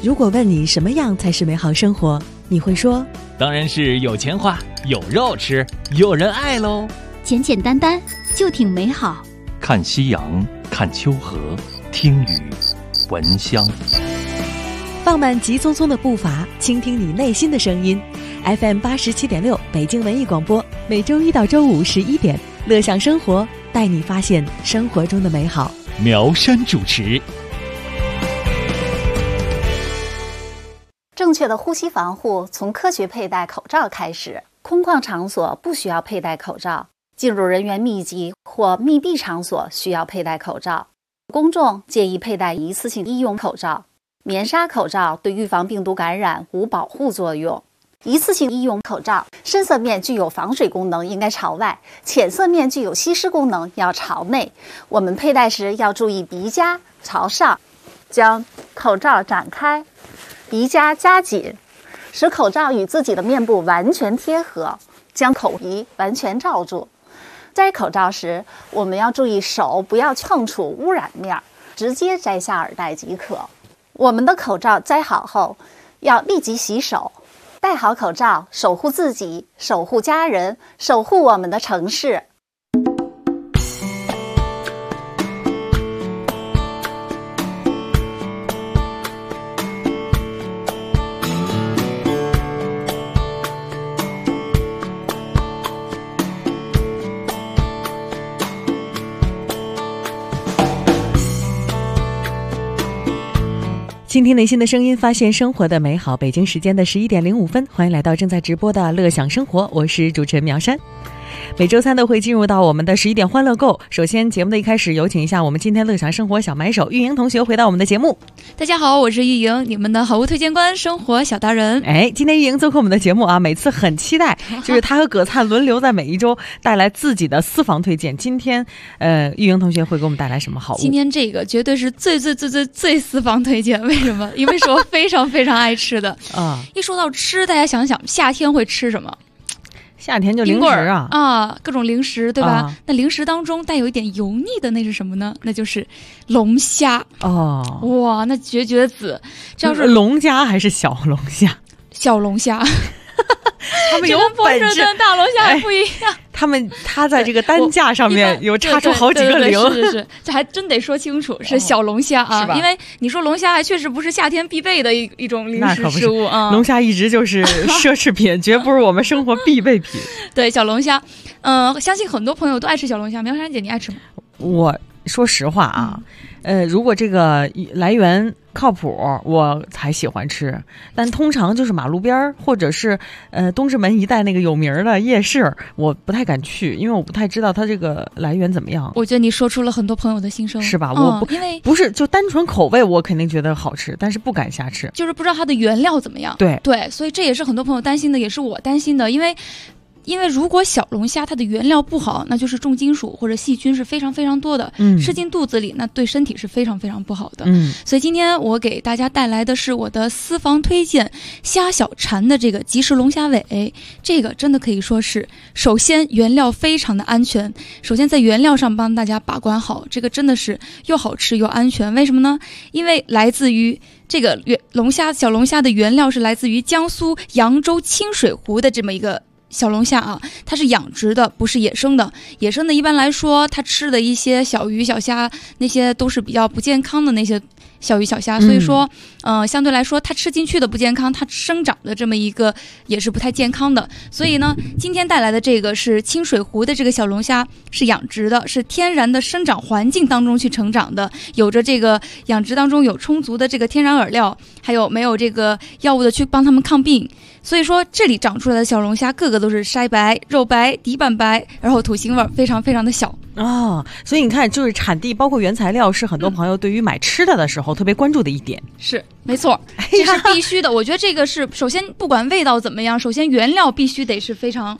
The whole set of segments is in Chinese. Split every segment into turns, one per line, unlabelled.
如果问你什么样才是美好生活，你会说
当然是有钱花，有肉吃，有人爱喽。
简简单单就挺美好。
看夕阳，看秋荷，听雨，闻香。
放慢急匆匆的步伐，倾听你内心的声音。FM 87.6北京文艺广播，每周一到周五11点，乐享生活，带你发现生活中的美好。
苗山主持。
正确的呼吸防护从科学佩戴口罩开始。空旷场所不需要佩戴口罩，进入人员密集或密闭场所需要佩戴口罩。公众建议佩戴一次性医用口罩。棉纱口罩对预防病毒感染无保护作用。一次性医用口罩深色面具有防水功能，应该朝外；浅色面具有吸湿功能，要朝内。我们佩戴时要注意鼻夹朝上，将口罩展开，鼻夹夹紧，使口罩与自己的面部完全贴合，将口鼻完全罩住。摘口罩时，我们要注意手不要碰触污染面，直接摘下耳带即可。我们的口罩摘好后，要立即洗手。戴好口罩，守护自己，守护家人，守护我们的城市。
倾听内心的声音，发现生活的美好。北京时间的11点05分，欢迎来到正在直播的乐享生活，我是主持人苗山。每周三都会进入到我们的11点欢乐购。首先节目的一开始，有请一下我们今天乐享生活小买手玉莹同学回到我们的节目。
大家好，我是玉莹，你们的好物推荐官，生活小达人。
今天玉莹做客我们的节目啊，每次很期待，就是她和葛灿轮流在每一周带来自己的私房推荐。今天玉莹同学会给我们带来什么好物？
今天这个绝对是最私房推荐。为什么？因为是我非常非常爱吃的啊。一说到吃，大家想想夏天会吃什么？
夏天就零食啊，
各种零食，对吧？那零食当中带有一点油腻的那是什么呢？那就是龙虾哦。哇，那绝子！这要是
龙虾还是小龙虾？
小龙虾。
他们有
本质跟大龙虾还不一样。
他在这个单价上面有差出好几个零。
是，这还真得说清楚，是小龙虾啊，因为你说龙虾还确实不是夏天必备的一种零食食物啊。
龙虾一直就是奢侈品，绝不是我们生活必备品。
对，小龙虾，相信很多朋友都爱吃小龙虾。苗山姐，你爱吃吗？
我说实话啊，如果这个来源靠谱，我才喜欢吃。但通常就是马路边或者是东直门一带那个有名的夜市，我不太敢去，因为我不太知道它这个来源怎么样。
我觉得你说出了很多朋友的心声，
是吧？因为不是就单纯口味，我肯定觉得好吃，但是不敢瞎吃，
就是不知道它的原料怎么样。对，所以这也是很多朋友担心的，也是我担心的，因为如果小龙虾它的原料不好，那就是重金属或者细菌是非常非常多的，吃进肚子里，那对身体是非常非常不好的。所以今天我给大家带来的是我的私房推荐虾小馋的这个即食龙虾尾。这个真的可以说是，首先原料非常的安全，首先在原料上帮大家把关好，这个真的是又好吃又安全。为什么呢？因为来自于这个小龙虾的原料是来自于江苏扬州清水湖的这么一个小龙虾啊，它是养殖的，不是野生的。野生的一般来说，它吃的一些小鱼小虾，那些都是比较不健康的那些小鱼小虾，所以说相对来说它吃进去的不健康，它生长的这么一个也是不太健康的。所以呢，今天带来的这个是清水湖的这个小龙虾，是养殖的，是天然的生长环境当中去成长的，有着这个养殖当中有充足的这个天然饵料，还有没有这个药物的去帮他们抗病。所以说这里长出来的小龙虾个个都是筛白、肉白、底板白，然后土腥味非常非常的小
啊。所以你看，就是产地包括原材料是很多朋友对于买吃的时候特别关注的一点。
是没错，这是必须的。我觉得这个是首先不管味道怎么样，首先原料必须得是非常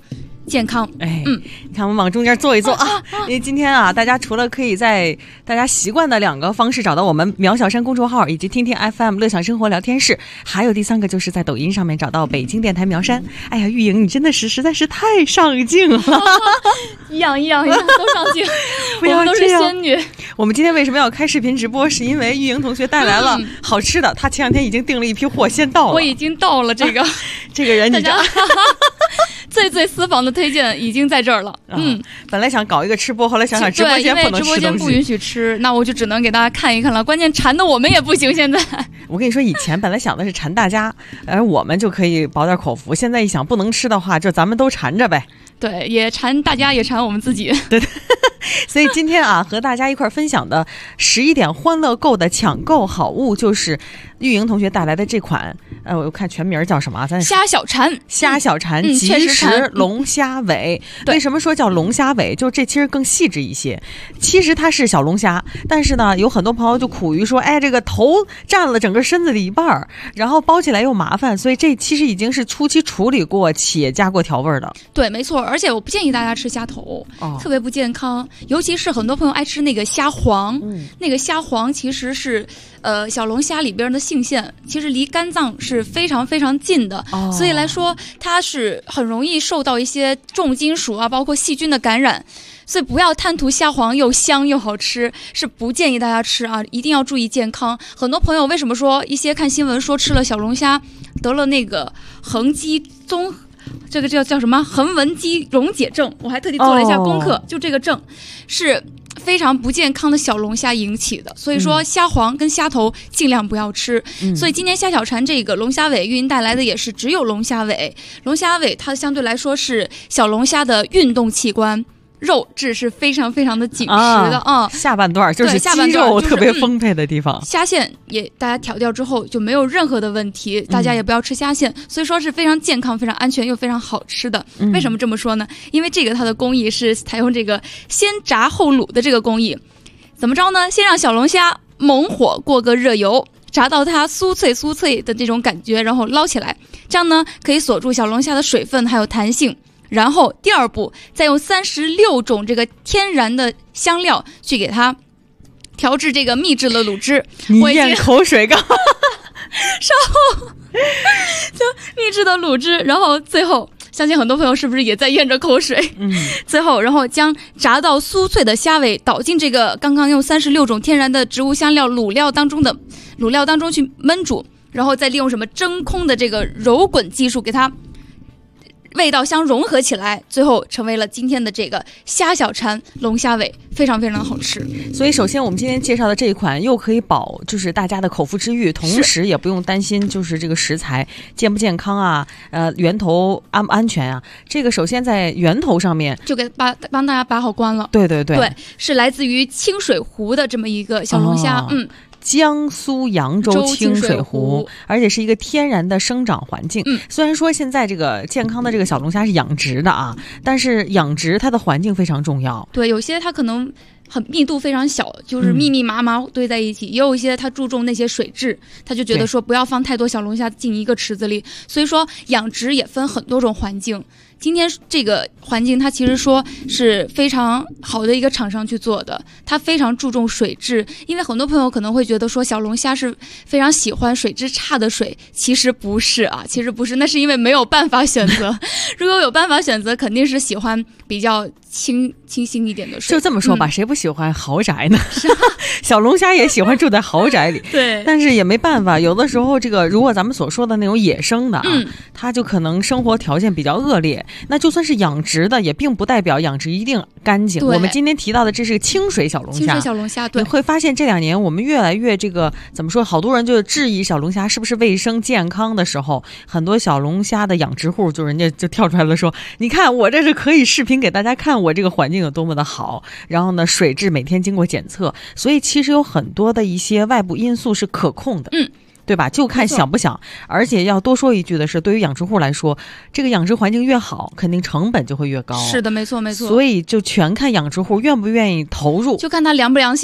健康。
你看我们往中间坐一坐啊，因为今天啊，大家除了可以在大家习惯的2个方式找到我们苗小山公众号以及听听 FM 乐享生活聊天室，还有第3个就是在抖音上面找到北京电台苗山。哎呀，玉莹，你真的是实在是太上镜了，
一样都上镜，
不要
我们都是仙女。
我们今天为什么要开视频直播？是因为玉莹同学带来了好吃的，她前2天已经订了一批货，先到了。
我已经到了这个
这个人你知道
最私房的推荐已经在这儿了。
本来想搞一个吃播，后来想想直播间不能吃东西，
因为直播间不允许吃，那我就只能给大家看一看了。关键馋的我们也不行。现在
我跟你说，以前本来想的是馋大家，而我们就可以饱点口福。现在一想，不能吃的话，就咱们都馋着呗。
对，也馋大家，也馋我们自己。
对。所以今天啊，和大家一块分享的11点欢乐购的抢购好物，就是玉莹同学带来的这款，我看全名叫什么啊？
虾小馋，
即食龙虾尾。为什么说叫龙虾尾？就这其实更细致一些。其实它是小龙虾，但是呢，有很多朋友就苦于说，哎，这个头占了整个身子的一半，然后包起来又麻烦，所以这其实已经是初期处理过且加过调味的。
对，没错。而且我不建议大家吃虾头，特别不健康。尤其是很多朋友爱吃那个虾黄，那个虾黄其实是小龙虾里边的性腺，其实离肝脏是非常非常近的，所以来说它是很容易受到一些重金属啊，包括细菌的感染。所以不要贪图虾黄又香又好吃，是不建议大家吃啊，一定要注意健康。很多朋友为什么说一些看新闻说吃了小龙虾得了那个横肌综这个叫什么横纹肌溶解症，我还特地做了一下功课，就这个症是非常不健康的小龙虾引起的，所以说虾黄跟虾头尽量不要吃。所以今年虾小馋这个龙虾尾运营带来的也是只有龙虾尾，龙虾尾它相对来说是小龙虾的运动器官，肉质是非常非常的紧实的
下半段就是肌肉特别丰沛的地方。
虾线也大家挑掉之后就没有任何的问题，大家也不要吃虾线，所以说是非常健康、非常安全又非常好吃的。为什么这么说呢？因为这个它的工艺是采用这个先炸后卤的这个工艺。怎么着呢？先让小龙虾猛火过个热油，炸到它酥脆的这种感觉，然后捞起来，这样呢可以锁住小龙虾的水分还有弹性。然后第2步，再用36种这个天然的香料去给它调制这个秘制的卤汁。
你咽口水干
稍后就秘制的卤汁，然后最后相信很多朋友是不是也在咽着口水？最后然后将炸到酥脆的虾尾倒进这个刚刚用36种天然的植物香料卤料当中去焖煮，然后再利用什么真空的这个揉滚技术给它味道相融合起来，最后成为了今天的这个虾小馋龙虾尾，非常非常好吃。
所以首先我们今天介绍的这一款又可以保就是大家的口腹之欲，同时也不用担心就是这个食材健不健康啊，源头安不安全啊。这个首先在源头上面
就给帮大家把好关了。
对，
是来自于清水湖的这么一个小龙虾。
江苏扬州清水湖，而且是一个天然的生长环境。虽然说现在这个健康的这个小龙虾是养殖的啊，但是养殖它的环境非常重要。
对，有些它可能很密度非常小，就是密密麻麻堆在一起，也有一些它注重那些水质，他就觉得说不要放太多小龙虾进一个池子里，所以说养殖也分很多种环境。今天这个环境它其实说是非常好的一个厂商去做的，它非常注重水质，因为很多朋友可能会觉得说小龙虾是非常喜欢水质差的水，其实不是啊，那是因为没有办法选择如果有办法选择，肯定是喜欢比较清新一点的水。
就这么说吧，谁不喜欢豪宅呢？小龙虾也喜欢住在豪宅里
对，
但是也没办法，有的时候这个如果咱们所说的那种野生的啊，它就可能生活条件比较恶劣，那就算是养殖的也并不代表养殖一定干净。我们今天提到的这是清水小龙虾，对，你会发现这2年我们越来越这个怎么说，好多人就质疑小龙虾是不是卫生健康的时候，很多小龙虾的养殖户就人家就跳出来了说，你看我这是可以视频给大家看我这个环境有多么的好，然后呢水质每天经过检测，所以其实有很多的一些外部因素是可控的。对吧？就看想不想。而且要多说一句的是，对于养殖户来说，这个养殖环境越好，肯定成本就会越高。
是的，没错。
所以就全看养殖户愿不愿意投入，
就看他良不良心了。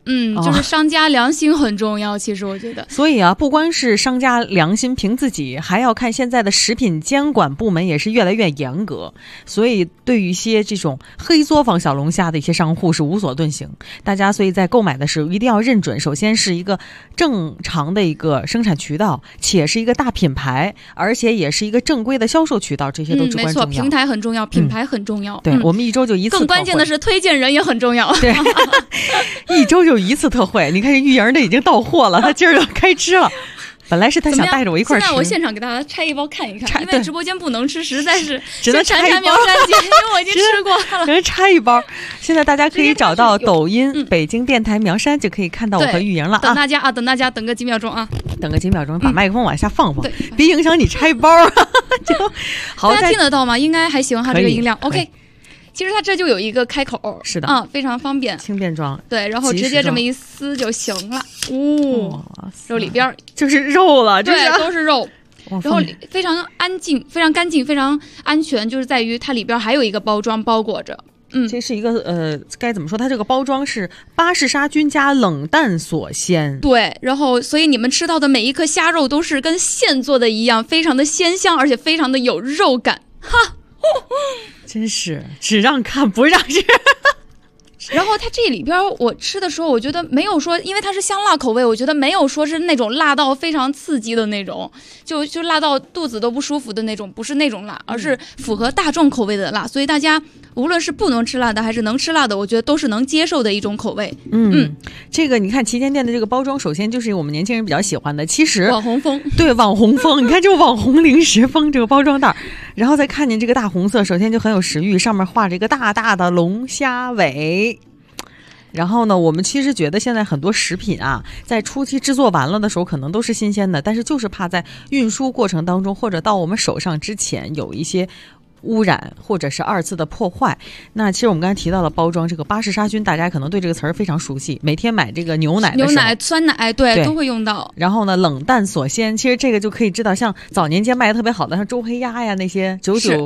就是商家良心很重要，其实我觉得。
所以啊，不光是商家良心凭自己，还要看现在的食品监管部门也是越来越严格。所以对于一些这种黑作坊小龙虾的一些商户是无所遁形。大家所以在购买的时候一定要认准，首先是一个正常的一个生产渠道，且是一个大品牌，而且也是一个正规的销售渠道，这些都至关重要。
没错，平台很重要，品牌很重要。
对，我们一周就一次。
更关键的是推荐人也很重要。
对，一周就一次特惠。你看玉莹的已经到货了，他今儿就开吃了。本来是他想带着我一块吃，
现在我现场给大家拆一包看一看，因为直播间不能吃，实在是
只能拆一包。
苗山姐，因为我已经吃过了，
只能拆一包。现在大家可以找到抖音北京电台苗山，就可以看到我和玉莹了啊！
等大家等个几秒钟啊！
等个几秒钟，把麦克风往下放放，别影响你拆包。就好，
大家听得到吗？应该还行哈，这个音量 OK。其实它这就有一个开口，
是的，
非常方便，
轻便装。
对，然后直接这么一撕就行了。肉里边
就是肉了，
对，都是肉。然后非常安静，非常干净，非常安全，就是在于它里边还有一个包装包裹着。
这是一个该怎么说？它这个包装是巴氏杀菌加冷淡锁鲜。
对，然后所以你们吃到的每一颗虾肉都是跟现做的一样，非常的鲜香，而且非常的有肉感。哈。
真是只让看不让吃。
然后它这里边我吃的时候，我觉得没有说，因为它是香辣口味，我觉得没有说是那种辣到非常刺激的那种，就辣到肚子都不舒服的那种，不是那种辣，而是符合大众口味的辣。所以大家无论是不能吃辣的还是能吃辣的，我觉得都是能接受的一种口味。
这个你看旗舰店的这个包装，首先就是我们年轻人比较喜欢的，其实
网红风。
对，网红风。你看这个网红零食风这个包装袋，然后再看见这个大红色，首先就很有食欲，上面画着一个大大的龙虾尾。然后呢，我们其实觉得现在很多食品啊，在初期制作完了的时候可能都是新鲜的，但是就是怕在运输过程当中或者到我们手上之前有一些污染或者是二次的破坏。那其实我们刚才提到了包装，这个巴氏杀菌大家可能对这个词儿非常熟悉，每天买这个牛奶的时候
酸奶对都会用到。
然后呢，冷淡锁鲜，其实这个就可以知道，像早年间卖的特别好的像周黑鸭呀，那些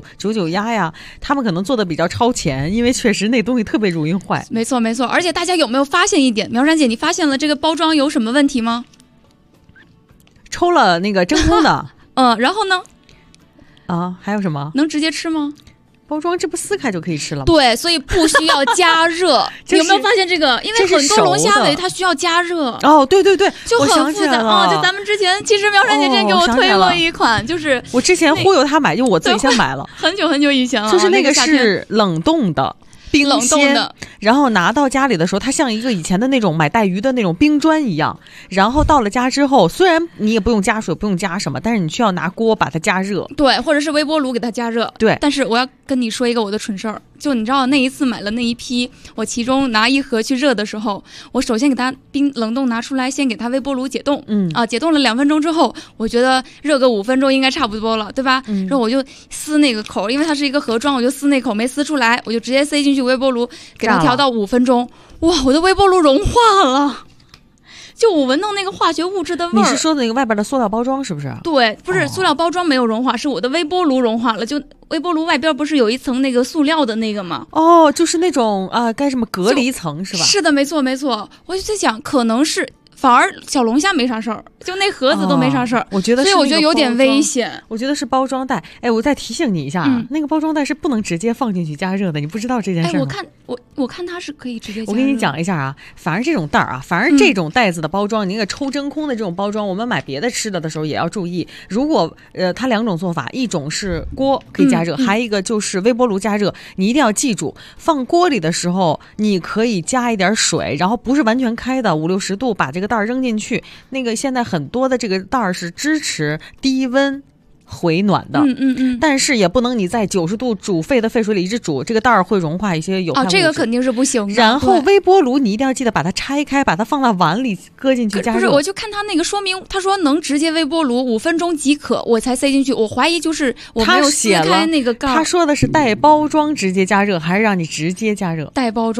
99鸭呀，他们可能做的比较超前，因为确实那东西特别容易坏。
没错，而且大家有没有发现一点，苗山姐，你发现了这个包装有什么问题吗？
抽了那个真空的
然后呢
还有什么？
能直接吃吗？
包装这不撕开就可以吃了吗？
对，所以不需要加热。有没有发现这个？因为很多龙虾尾它需要加热。
对，
就很复杂就咱们之前，其实苗山姐之前给我推过一款，就是
我之前忽悠他买，就我自己先买了，
很久以前了。
就是那个是冷冻的。冰鲜的，然后拿到家里的时候，它像一个以前的那种买带鱼的那种冰砖一样。然后到了家之后，虽然你也不用加水，不用加什么，但是你需要拿锅把它加热，
对，或者是微波炉给它加热，
对。
但是我要跟你说一个我的蠢事儿，就你知道那一次买了那一批，我其中拿一盒去热的时候，我首先给它冷冻拿出来，先给它微波炉解冻，解冻了2分钟之后，我觉得热个5分钟应该差不多了，对吧？然后我就撕那个口，因为它是一个盒装，我就撕那口没撕出来，我就直接塞进去微波炉，给它调到5分钟。哇，我的微波炉融化了。就我闻到那个化学物质的味儿。
你是说的那个外边的塑料包装是不是？
对，不是塑料包装没有融化，是我的微波炉融化了。就微波炉外边不是有一层那个塑料的那个吗？
就是那种该什么隔离层是吧？
是的，没错。我就在想，可能是。反而小龙虾没啥事儿，就那盒子都没啥事儿，
我觉得，
所以我觉得有点危险。
我觉得是包装袋。我再提醒你一下，那个包装袋是不能直接放进去加热的，你不知道这件事吗？
我看它是可以直接加热。
我跟你讲一下啊，反而这种袋啊，反而这种袋子的包装，你那个抽真空的这种包装，我们买别的吃的时候也要注意。如果它2种做法，一种是锅可以加热，还有一个就是微波炉加热。你一定要记住，放锅里的时候，你可以加一点水，然后不是完全开的，50-60度，把这个袋扔进去。那个现在很多的这个袋是支持低温回暖的，但是也不能你在90度煮沸的沸水里一直煮，这个袋会融化一些有害物质。
这个肯定是不行的。
然后微波炉你一定要记得把它拆开，把它放到碗里搁进去加热。
不是，我就看它那个说明，他说能直接微波炉5分钟即可，我才塞进去。我怀疑就是我没有撕开那个盖。
他说的是带包装直接加热，还是让你直接加热？
带包装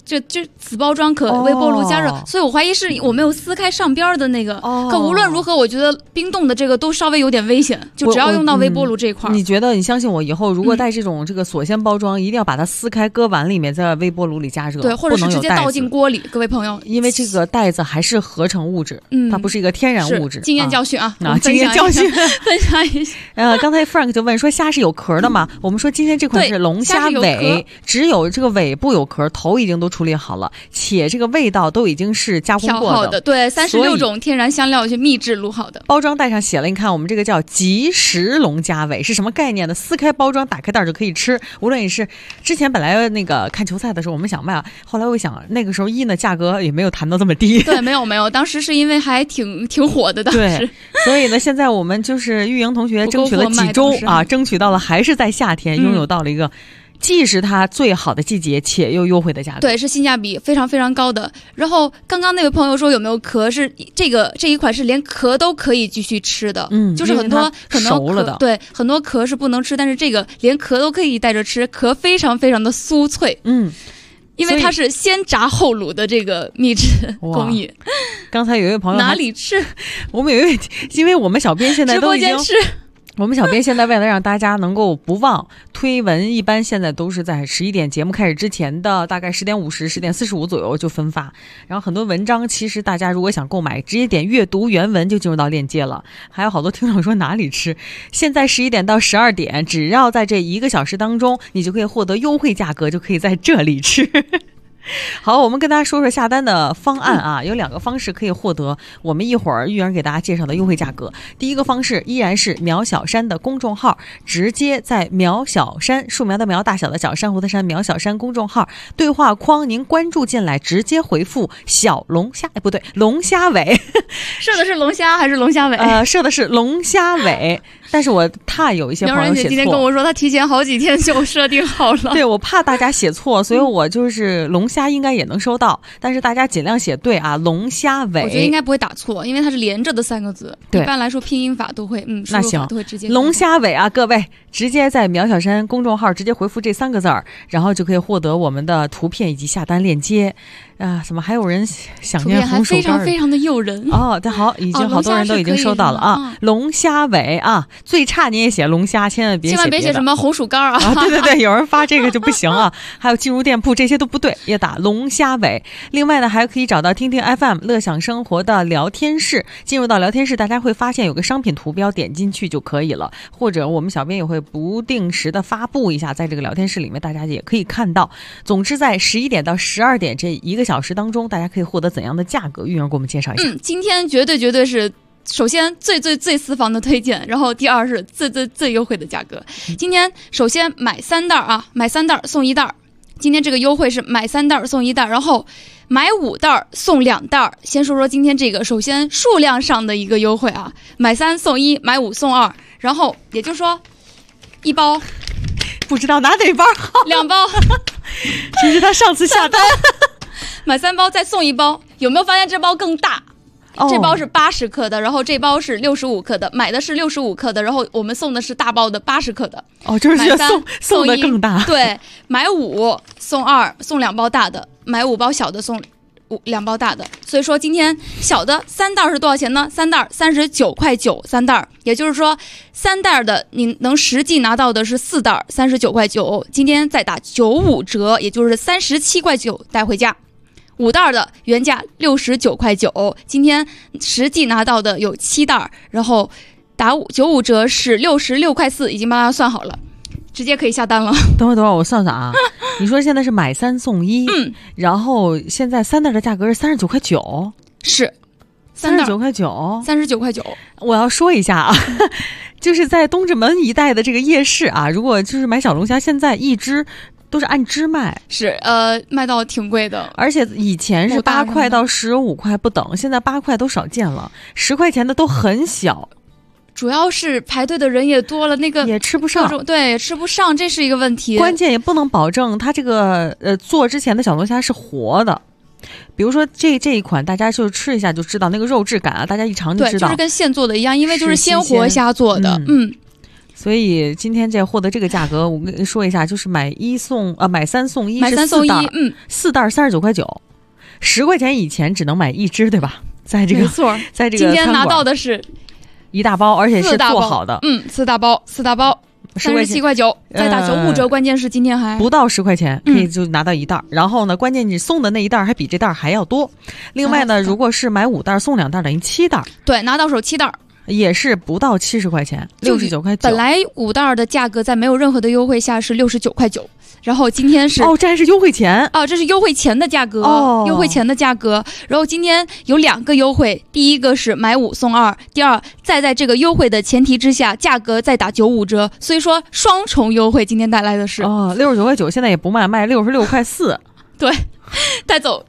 就此包装可微波炉加热，所以我怀疑是我没有撕开上边的那个。可无论如何，我觉得冰冻的这个都稍微有点危险，就只要用到微波炉这一块。
你觉得？你相信我，以后如果带这种这个锁鲜包装，一定要把它撕开，搁碗里面，在微波炉里加热，
对，或者是直接倒进锅里，各位朋友。
因为这个袋子还是合成物质，它不是一个天然物质。
经验教训啊，
经验教训，
分享一下。
刚才 Frank 就问说虾是有壳的吗？我们说今天这款是龙虾尾，只有这个尾部有壳，头已经都处理好了。且这个味道都已经是加工过的，
对，36种天然香料去秘制卤好的。
包装袋上写了，你看我们这个叫即食龙虾尾是什么概念呢？撕开包装，打开袋就可以吃。无论你是之前本来那个看球赛的时候我们想卖，后来我想那个时候呢价格也没有谈到这么低。
对，没有，当时是因为还挺火的，当时。
对，所以呢，现在我们就是玉莹同学争取了几周啊，争取到了还是在夏天拥有到了一个。既是它最好的季节，且又优惠的价格，
对，是性价比非常非常高的。然后刚刚那位朋友说有没有壳，是这一款是连壳都可以继续吃的，就是很多
熟了的，
对，很多壳是不能吃，但是这个连壳都可以带着吃，壳非常非常的酥脆，因为它是先炸后卤的这个秘制工艺。
刚才有一位朋友
哪里吃？
我们有一位，因为我们小编现在都已经。我们小编现在为了让大家能够不忘推文，一般现在都是在11点节目开始之前的大概10点50、10点45左右就分发。然后很多文章其实大家如果想购买，直接点阅读原文就进入到链接了。还有好多听众说哪里吃？现在11点到12点，只要在这1个小时当中，你就可以获得优惠价格，就可以在这里吃。好，我们跟大家说说下单的方案啊，有2个方式可以获得我们一会儿玉莹给大家介绍的优惠价格。第一个方式依然是苗小山的公众号，直接在苗小山，树苗的苗，大小的小，珊瑚的珊，苗小山公众号对话框您关注进来，直接回复小龙虾，不对，龙虾尾。
设的是龙虾还是龙虾尾？
设的是龙虾尾。但是我怕有一些朋友写错，
今天跟我说他提前好几天就设定好了。
对，我怕大家写错，所以我就是龙虾应该也能收到，但是大家尽量写对啊，龙虾尾。
我觉得应该不会打错，因为它是连着的3个字。一般来说拼音法都会，
那行，
都会直接
龙虾尾啊，各位直接在苗小山公众号直接回复这3个字儿，然后就可以获得我们的图片以及下单链接。怎么还有人想念红薯干？
非常非常的诱人
哦！对，好，已经好多人都已经收到了啊。龙虾尾啊，最差你也写龙虾，千万别写
什么红薯干啊！
对，有人发这个就不行啊。还有进入店铺这些都不对，也打龙虾尾。另外呢，还可以找到听听 FM 乐享生活的聊天室，进入到聊天室，大家会发现有个商品图标，点进去就可以了。或者我们小编也会不定时的发布一下，在这个聊天室里面，大家也可以看到。总之，在11点到12点这1个小时当中，大家可以获得怎样的价格？玉莹给我们介绍一下。
今天绝对是首先最私房的推荐，然后第2是最优惠的价格。今天首先买3袋啊，买3袋送1袋。今天这个优惠是买3袋送1袋，然后买5袋送2袋。先说说今天这个，首先数量上的一个优惠啊，买3送1，买5送2，然后也就是说1包。
不知道拿哪包好
，2包。
这是他上次下单。
买3包再送1包，有没有发现这包更大？这包是80克的，然后这包是65克的，买的是65克的，然后我们送的是大包的80克的。
就是送的更大。
对，买5送2，送2包大的，买5包小的送2包大的。所以说今天小的3袋是多少钱呢？3袋39.9块3袋，也就是说3袋的你能实际拿到的是4袋39.9块，今天再打95折，也就是37.9块带回家。5袋的原价69.9块，今天实际拿到的有7袋，然后打95折是66.4块，已经帮大家算好了，直接可以下单了。
等会儿我算算啊，你说现在是买3送1，然后现在3袋的价格是39.9块，
是
39.9块
，39.9块。
我要说一下啊，就是在东直门一带的这个夜市啊，如果就是买小龙虾，现在一只都是按只卖，
是卖到挺贵的，
而且以前是8块到15块不等，现在8块都少见了，10块钱的都很小。
主要是排队的人也多了，那个
也吃不上，
对，也吃不上，这是一个问题。
关键也不能保证它这个做之前的小龙虾是活的。比如说这一款，大家就吃一下就知道那个肉质感啊，大家一尝就知道，
对，就是跟现做的一样，因为就是鲜活虾做的，
所以今天这获得这个价格，我跟你说一下，就是买3送1，
买3送1，
4袋39.9块，10块钱以前只能买1支，对吧？在这个
没错，
在这个
今天拿到的是
一大包，而且是做好的
，4大包37块9，再打95折，关键是今天还
不到10块钱可以就拿到1袋，然后呢，关键你送的那1袋还比这袋还要多。另外呢，如果是买5袋送2袋，等于7袋，
对，拿到手7袋。
也是不到70块钱，69块9。
本来5袋的价格在没有任何的优惠下是69块9，然后今天是
这还是优惠前
这是优惠前的价格，优惠前的价格。然后今天有2个优惠，第一个是买5送2，第二再在这个优惠的前提之下，价格再打95折，所以说双重优惠。今天带来的是
69块9，现在也不卖66块4。
对。带走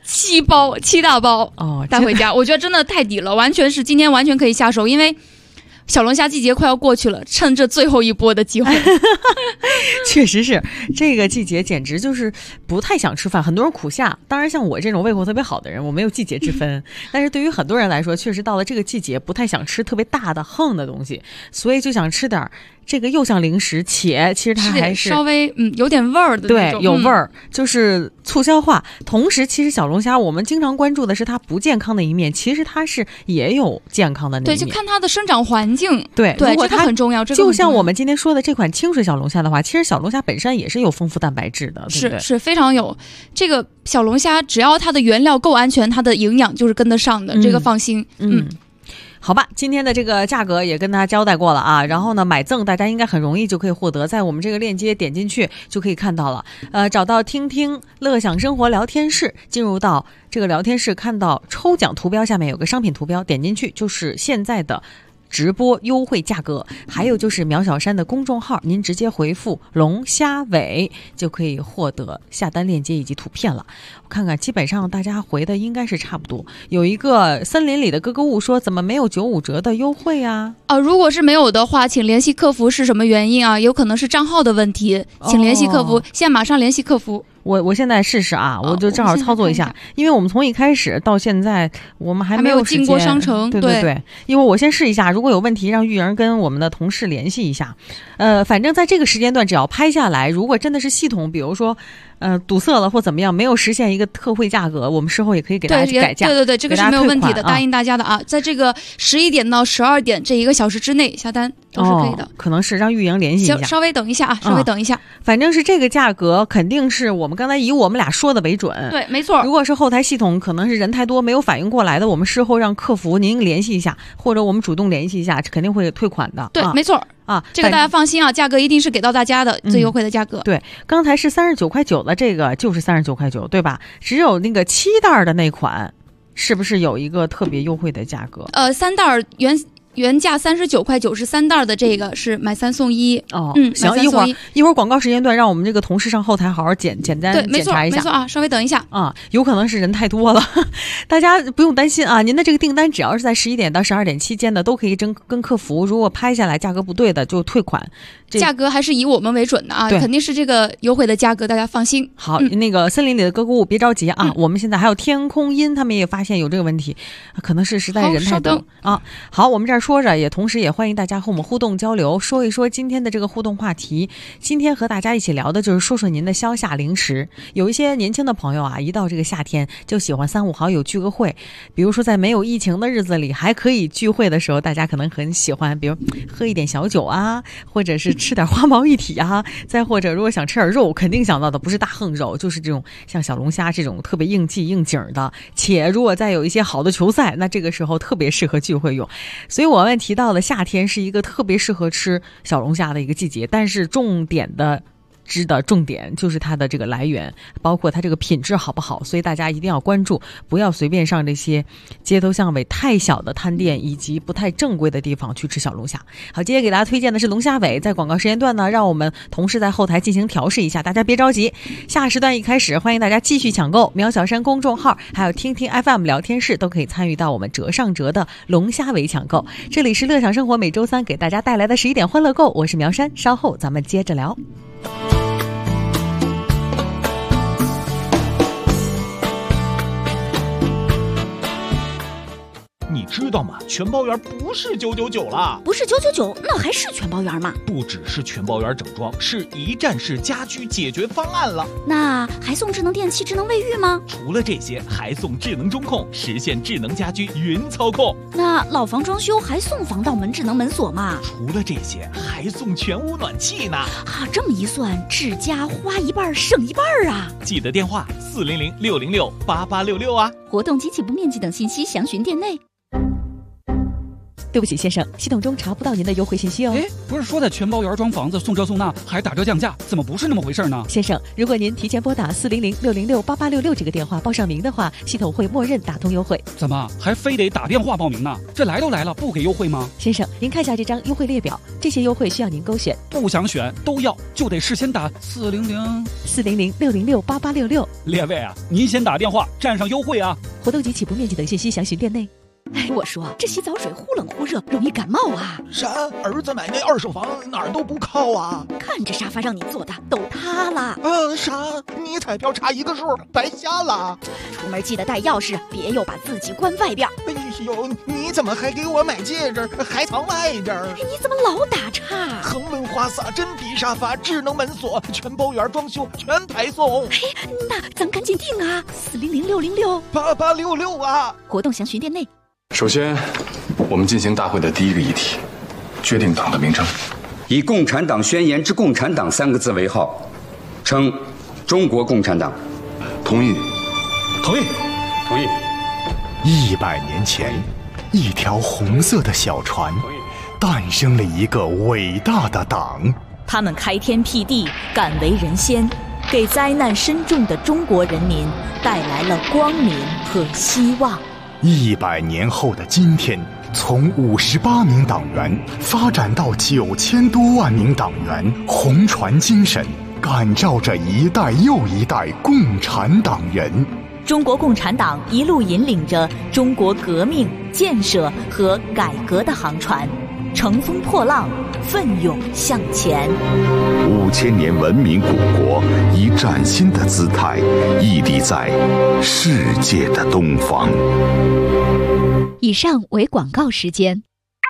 7大包带回家，我觉得真的太抵了，完全是今天完全可以下手，因为小龙虾季节快要过去了，趁着最后一波的机会。
确实是这个季节简直就是不太想吃饭，很多人苦夏，当然像我这种胃口特别好的人，我没有季节之分，但是对于很多人来说，确实到了这个季节不太想吃特别大的横的东西，所以就想吃点这个又像零食，且其实它还是
稍微有点味儿的那种，
对，有味儿，就是促消化。同时其实小龙虾我们经常关注的是它不健康的一面，其实它是也有健康的那一面，
对，就看它的生长环境，
对，
这个很重要。
就像我们今天说的这款清水小龙虾的话，其实小龙虾本身也是有丰富蛋白质的，对不对？
是非常有。这个小龙虾只要它的原料够安全，它的营养就是跟得上的，这个放心。
好吧，今天的这个价格也跟大家交代过了啊，然后呢，买赠大家应该很容易就可以获得，在我们这个链接点进去就可以看到了。找到听听乐享生活聊天室，进入到这个聊天室，看到抽奖图标下面有个商品图标，点进去就是现在的直播优惠价格，还有就是苗小山的公众号，您直接回复龙虾尾就可以获得下单链接以及图片了。我看看基本上大家回的应该是差不多。有一个森林里的咯咯物说，怎么没有95折的优惠啊？
如果是没有的话，请联系客服，是什么原因啊？有可能是账号的问题，请联系客服，现在马上联系客服。
我现在试试啊，我就正好操作一下，因为我们从一开始到现在我们还没有
进过商城，
对，因为我先试一下，如果有问题让玉莹跟我们的同事联系一下。反正在这个时间段只要拍下来，如果真的是系统比如说堵塞了或怎么样，没有实现一个特惠价格，我们事后也可以给大家改价。
对，这个是没有问题的，答应大家的啊。在这个11点到12点这1个小时之内下单都是可以的。
可能是让玉莹联系一下，
稍微等一下啊，稍微等一下。
反正是这个价格肯定是我们刚才以我们俩说的为准。
对，没错。
如果是后台系统可能是人太多没有反应过来的，我们事后让客服您联系一下，或者我们主动联系一下，肯定会退款的。
对，没错。这个大家放心啊，价格一定是给到大家的最优惠的价格。
对，刚才是39块9的这个就是39块9，对吧？只有那个7袋的那款，是不是有一个特别优惠的价格
？3袋原价39块9是3袋的，这个是买3送1。
行，一会儿广告时间段，让我们这个同事上后台好好简单检查一下。
没错啊，稍微等一下
啊，有可能是人太多了，大家不用担心啊。您的这个订单只要是在11点到12点期间的，都可以跟客服，如果拍下来价格不对的就退款。
价格还是以我们为准的啊，肯定是这个优惠的价格，大家放心。
好，那个森林里的咯咯物别着急啊，我们现在还有天空音，他们也发现有这个问题，可能是实在人太多啊。好，我们这儿说着，同时也欢迎大家和我们互动交流，说一说今天的这个互动话题。今天和大家一起聊的就是说说您的消夏零食。有一些年轻的朋友啊，一到这个夏天就喜欢3、5好友聚个会，比如说在没有疫情的日子里还可以聚会的时候，大家可能很喜欢，比如喝一点小酒啊，或者是吃点花毛一体啊，再或者如果想吃点肉，肯定想到的不是大横肉，就是这种像小龙虾这种特别应季应景的。且如果再有一些好的球赛，那这个时候特别适合聚会用。所以我们提到了夏天是一个特别适合吃小龙虾的一个季节，但是重点就是它的这个来源，包括它这个品质好不好，所以大家一定要关注，不要随便上这些街头巷尾太小的摊店以及不太正规的地方去吃小龙虾。好，今天给大家推荐的是龙虾尾，在广告时间段呢，让我们同事在后台进行调试一下，大家别着急。下时段一开始，欢迎大家继续抢购苗小山公众号还有听听 FM 聊天室，都可以参与到我们折上折的龙虾尾抢购。这里是乐享生活每周3给大家带来的11点欢乐购，我是苗山，稍后咱们接着聊。
你知道吗？全包圆不是999了，
不是999，那还是全包圆吗？
不只是全包圆整装，是一站式家居解决方案了。
那还送智能电器、智能卫浴吗？
除了这些，还送智能中控，实现智能家居云操控。
那老房装修还送防盗门、智能门锁吗？
除了这些，还送全屋暖气呢。
啊，这么一算，智家花一半省一半啊！
记得电话400-606-8866啊。
活动及起步面积等信息详询店内。
对不起，先生，系统中查不到您的优惠信息哦。
不是说在全包圆装房子送这送那还打折降价，怎么不是那么回事呢？
先生，如果您提前拨打400-606-8866这个电话报上名的话，系统会默认打通优惠。
怎么还非得打电话报名呢？这来都来了，不给优惠吗？
先生，您看下这张优惠列表，这些优惠需要您勾选。
不想选都要，就得事先打
400-606-8866。
列位啊，您先打电话占上优惠啊！
活动及起步面积等信息详询店内。
我说这洗澡水忽冷忽热，容易感冒啊！
啥？儿子买那二手房哪儿都不靠啊！看
这沙发让你坐的都塌了。
啥？你彩票差一个数，白瞎了。
出门记得带钥匙，别又把自己关外边。
哎呦，你怎么还给我买戒指，还藏外边？
你怎么老打岔？
恒温花洒、真皮沙发、智能门锁，全包圆装修，全台送。
那咱赶紧定啊！400-606-8866
啊！
活动详询店内。
首先，我们进行大会的第一个议题，决定党的名称。
以《共产党宣言》之“共产党”3个字为号，称中国共产党。
同意。 同意。
同意。
100年前，一条红色的小船，诞生了一个伟大的党。
他们开天辟地，敢为人先，给灾难深重的中国人民带来了光明和希望。
100年后的今天，从58名党员发展到9000多万名党员，红船精神感召着一代又一代共产党人。
中国共产党一路引领着中国革命、建设和改革的航船，乘风破浪，奋勇向前。
5000年文明古国以崭新的姿态屹立在世界的东方。
以上为广告时间。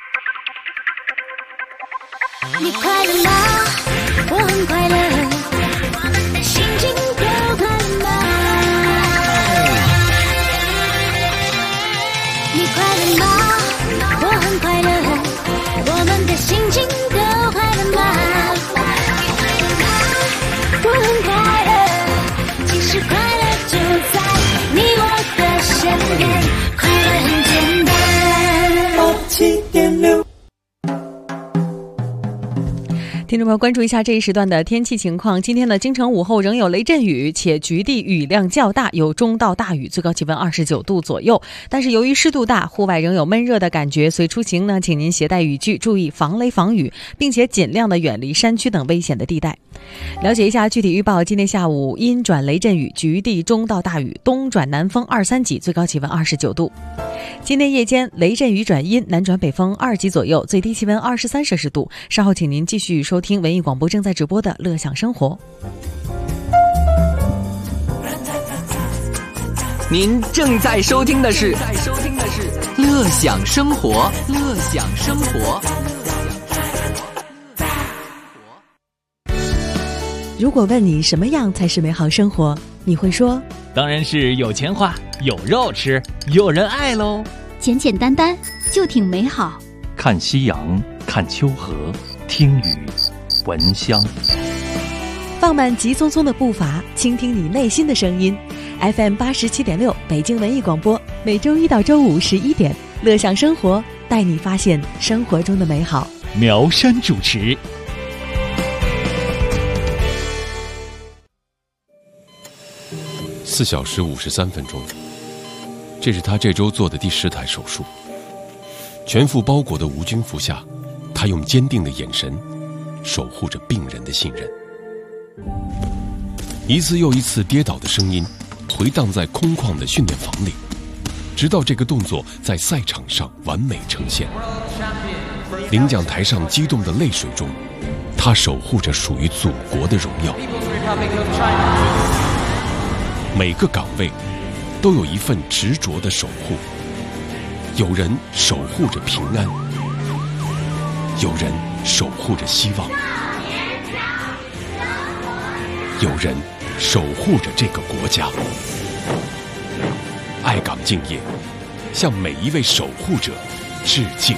你快乐吗？我很快乐，我们的心情都快乐吗？你快乐吗？我很快乐，我们的心情都快乐吗？我很快乐，其实快乐就在你我的身边，快乐很简单。87.6。
听众朋友，关注一下这一时段的天气情况。今天的京城午后仍有雷阵雨，且局地雨量较大，有中到大雨，最高气温29度左右。但是由于湿度大，户外仍有闷热的感觉，所以出行呢，请您携带雨具，注意防雷防雨，并且尽量的远离山区等危险的地带。了解一下具体预报：今天下午阴转雷阵雨，局地中到大雨，东转南风2、3级，最高气温29度。今天夜间雷阵雨转阴，南转北风2级左右，最低气温23摄氏度。稍后请您继续收听文艺广播正在直播的乐享生活。
您正在收听的是乐享生活，乐享生活。
如果问你什么样才是美好生活，你会说
当然是有钱花，有肉吃，有人爱喽。
简简单单就挺美好。
看夕阳，看秋荷，听雨，闻香。
放慢急匆匆的步伐，倾听你内心的声音。FM 87.6北京文艺广播，每周一到周五11点，乐享生活，带你发现生活中的美好。
苗山主持。
4小时53分钟，这是他这周做的第10台手术。全副包裹的无菌服下，他用坚定的眼神守护着病人的信任。一次又一次跌倒的声音回荡在空旷的训练房里，直到这个动作在赛场上完美呈现。领奖台上激动的泪水中，他守护着属于祖国的荣耀。每个岗位都有一份执着的守护， 有人守护着平安，有人守护着希望，有人守护着这个国家。爱岗敬业，向每一位守护者致敬。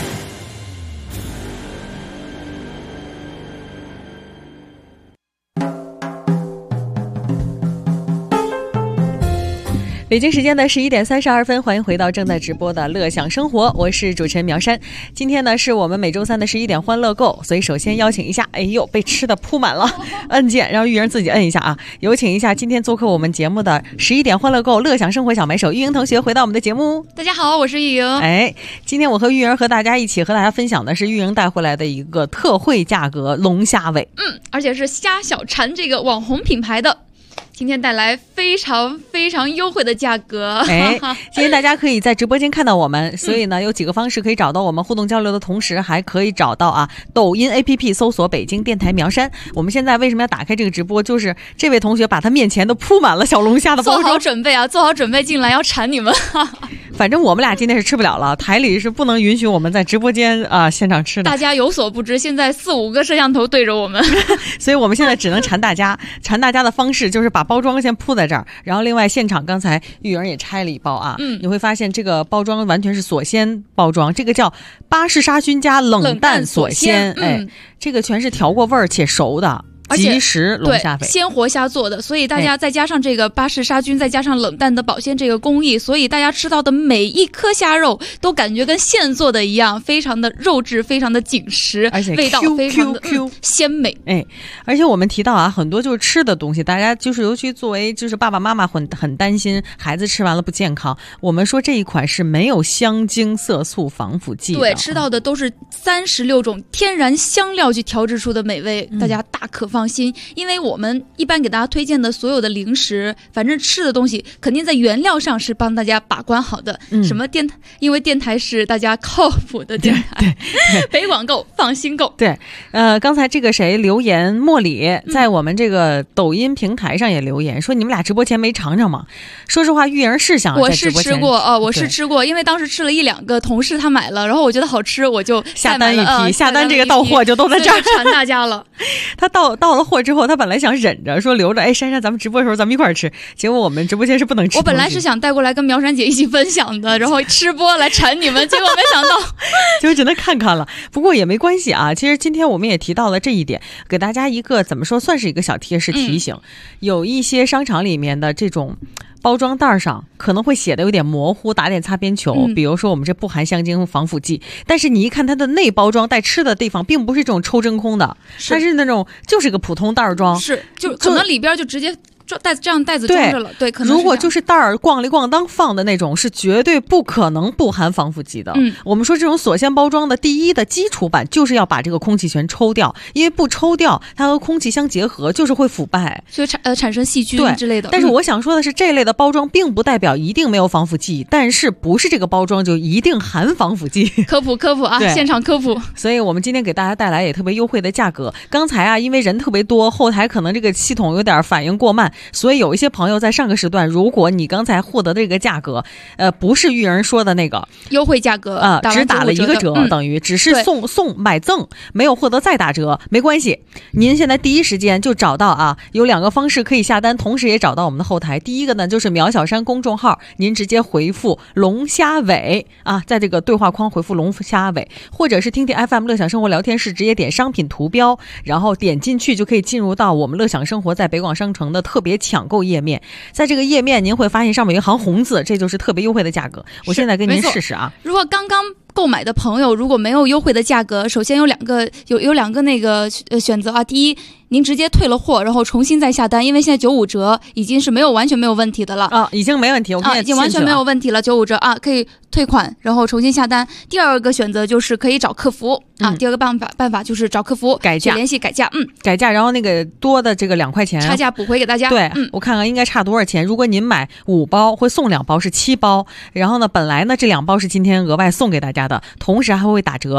北京时间的11点32分，欢迎回到正在直播的乐享生活，我是主持人苗山。今天呢是我们每周三的11点欢乐购，所以首先邀请一下，哎呦，被吃的铺满了，按键让玉莹自己摁一下啊！有请一下今天做客我们节目的11点欢乐购乐享生活小买手玉莹同学回到我们的节目。
大家好，我是玉莹。
哎，今天我和玉莹和大家一起和大家分享的是玉莹带回来的一个特惠价格龙虾尾，
而且是虾小馋这个网红品牌的。今天带来非常非常优惠的价格。
哎，今天大家可以在直播间看到我们，所以呢有几个方式可以找到我们互动交流的同时，还可以找到啊抖音 APP 搜索北京电台苗山。我们现在为什么要打开这个直播，就是这位同学把他面前都铺满了小龙虾的包装，
做好准备啊，做好准备进来要馋你们。
反正我们俩今天是吃不了了，台里是不能允许我们在直播间现场吃的。
大家有所不知，现在4、5个摄像头对着我们，
所以我们现在只能馋大家。馋大家的方式就是把包装先铺在这儿，然后另外现场刚才玉莹也拆了一包啊，你会发现这个包装完全是锁鲜包装，这个叫巴氏杀菌加冷淡锁鲜，哎，这个全是调过味儿且熟的。即食龙虾尾，
鲜活虾做的，所以大家再加上这个巴氏杀菌，再加上冷淡的保鲜这个工艺，所以大家吃到的每一颗虾肉都感觉跟现做的一样，非常的肉质，非常的紧实，
而且
味道非常的鲜美。
哎，而且我们提到啊，很多就是吃的东西，大家就是尤其作为就是爸爸妈妈很担心孩子吃完了不健康。我们说这一款是没有香精、色素、防腐剂的，
对，吃到的都是36种天然香料去调制出的美味，大家大可放心，因为我们一般给大家推荐的所有的零食，反正吃的东西肯定在原料上是帮大家把关好的。什么电台，因为电台是大家靠谱的电台，北广购放心购。
对，刚才这个谁留言莫里在我们这个抖音平台上也留言说，你们俩直播前没尝尝吗？说实话，玉莹是想在直播前
我是吃过，因为当时吃了1、2个，同事他买了，然后我觉得好吃，我就
下单一批，下单这个到货就都在这儿，
馋大家了。
他到了货之后，他本来想忍着说留着，哎，珊珊咱们直播的时候咱们一块儿吃，结果我们直播间是不能吃。
我本来是想带过来跟苗珊姐一起分享的，然后吃播来馋你们，结果没想到
就只能看看了。不过也没关系啊，其实今天我们也提到了这一点，给大家一个怎么说算是一个小贴士提醒，有一些商场里面的这种包装袋上可能会写的有点模糊，打点擦边球，比如说我们这不含香精防腐剂，但是你一看它的内包装带吃的地方并不是这种抽真空的，它是那种就是个普通袋装，
是就可能里边就直接这样袋子装着了，对，可能
如果就是袋儿咣里咣当放的那种，是绝对不可能不含防腐剂的。我们说这种锁鲜包装的第一的基础版就是要把这个空气全抽掉，因为不抽掉，它和空气相结合就是会腐败，
所以产生细菌之类的。
但是我想说的是，这类的包装并不代表一定没有防腐剂，但是不是这个包装就一定含防腐剂。
科普啊，现场科普。
所以我们今天给大家带来也特别优惠的价格。刚才啊，因为人特别多，后台可能这个系统有点反应过慢。所以有一些朋友在上个时段，如果你刚才获得的这个价格，不是玉莹说的那个
优惠价格
只打了1个折，等于只是送买赠，没有获得再打折，没关系。您现在第一时间就找到啊，有2个方式可以下单，同时也找到我们的后台。第一个呢就是苗小山公众号，您直接回复龙虾尾啊，在这个对话框回复龙虾尾，或者是听听 FM 乐享生活聊天室，直接点商品图标，然后点进去就可以进入到我们乐享生活在北广商城的特别抢购页面。在这个页面您会发现上面有一行红字，这就是特别优惠的价格。我现在给您试试啊。
如果刚刚购买的朋友如果没有优惠的价格，首先有两个那个选择啊。第一，您直接退了货，然后重新再下单，因为现在95折已经是完全没有问题的了
啊，已经没问题，我
已经完全没有问题了，95折啊，可以退款，然后重新下单。第二个选择就是可以找客服啊，第二个办法就是找客服
改价，
联系改价，
改价，然后那个多的这个2块钱
差价补回给大家。
对，我看看应该差多少钱。如果您买5包会送2包，是7包，然后呢，本来呢这2包是今天额外送给大家的，同时还会打折。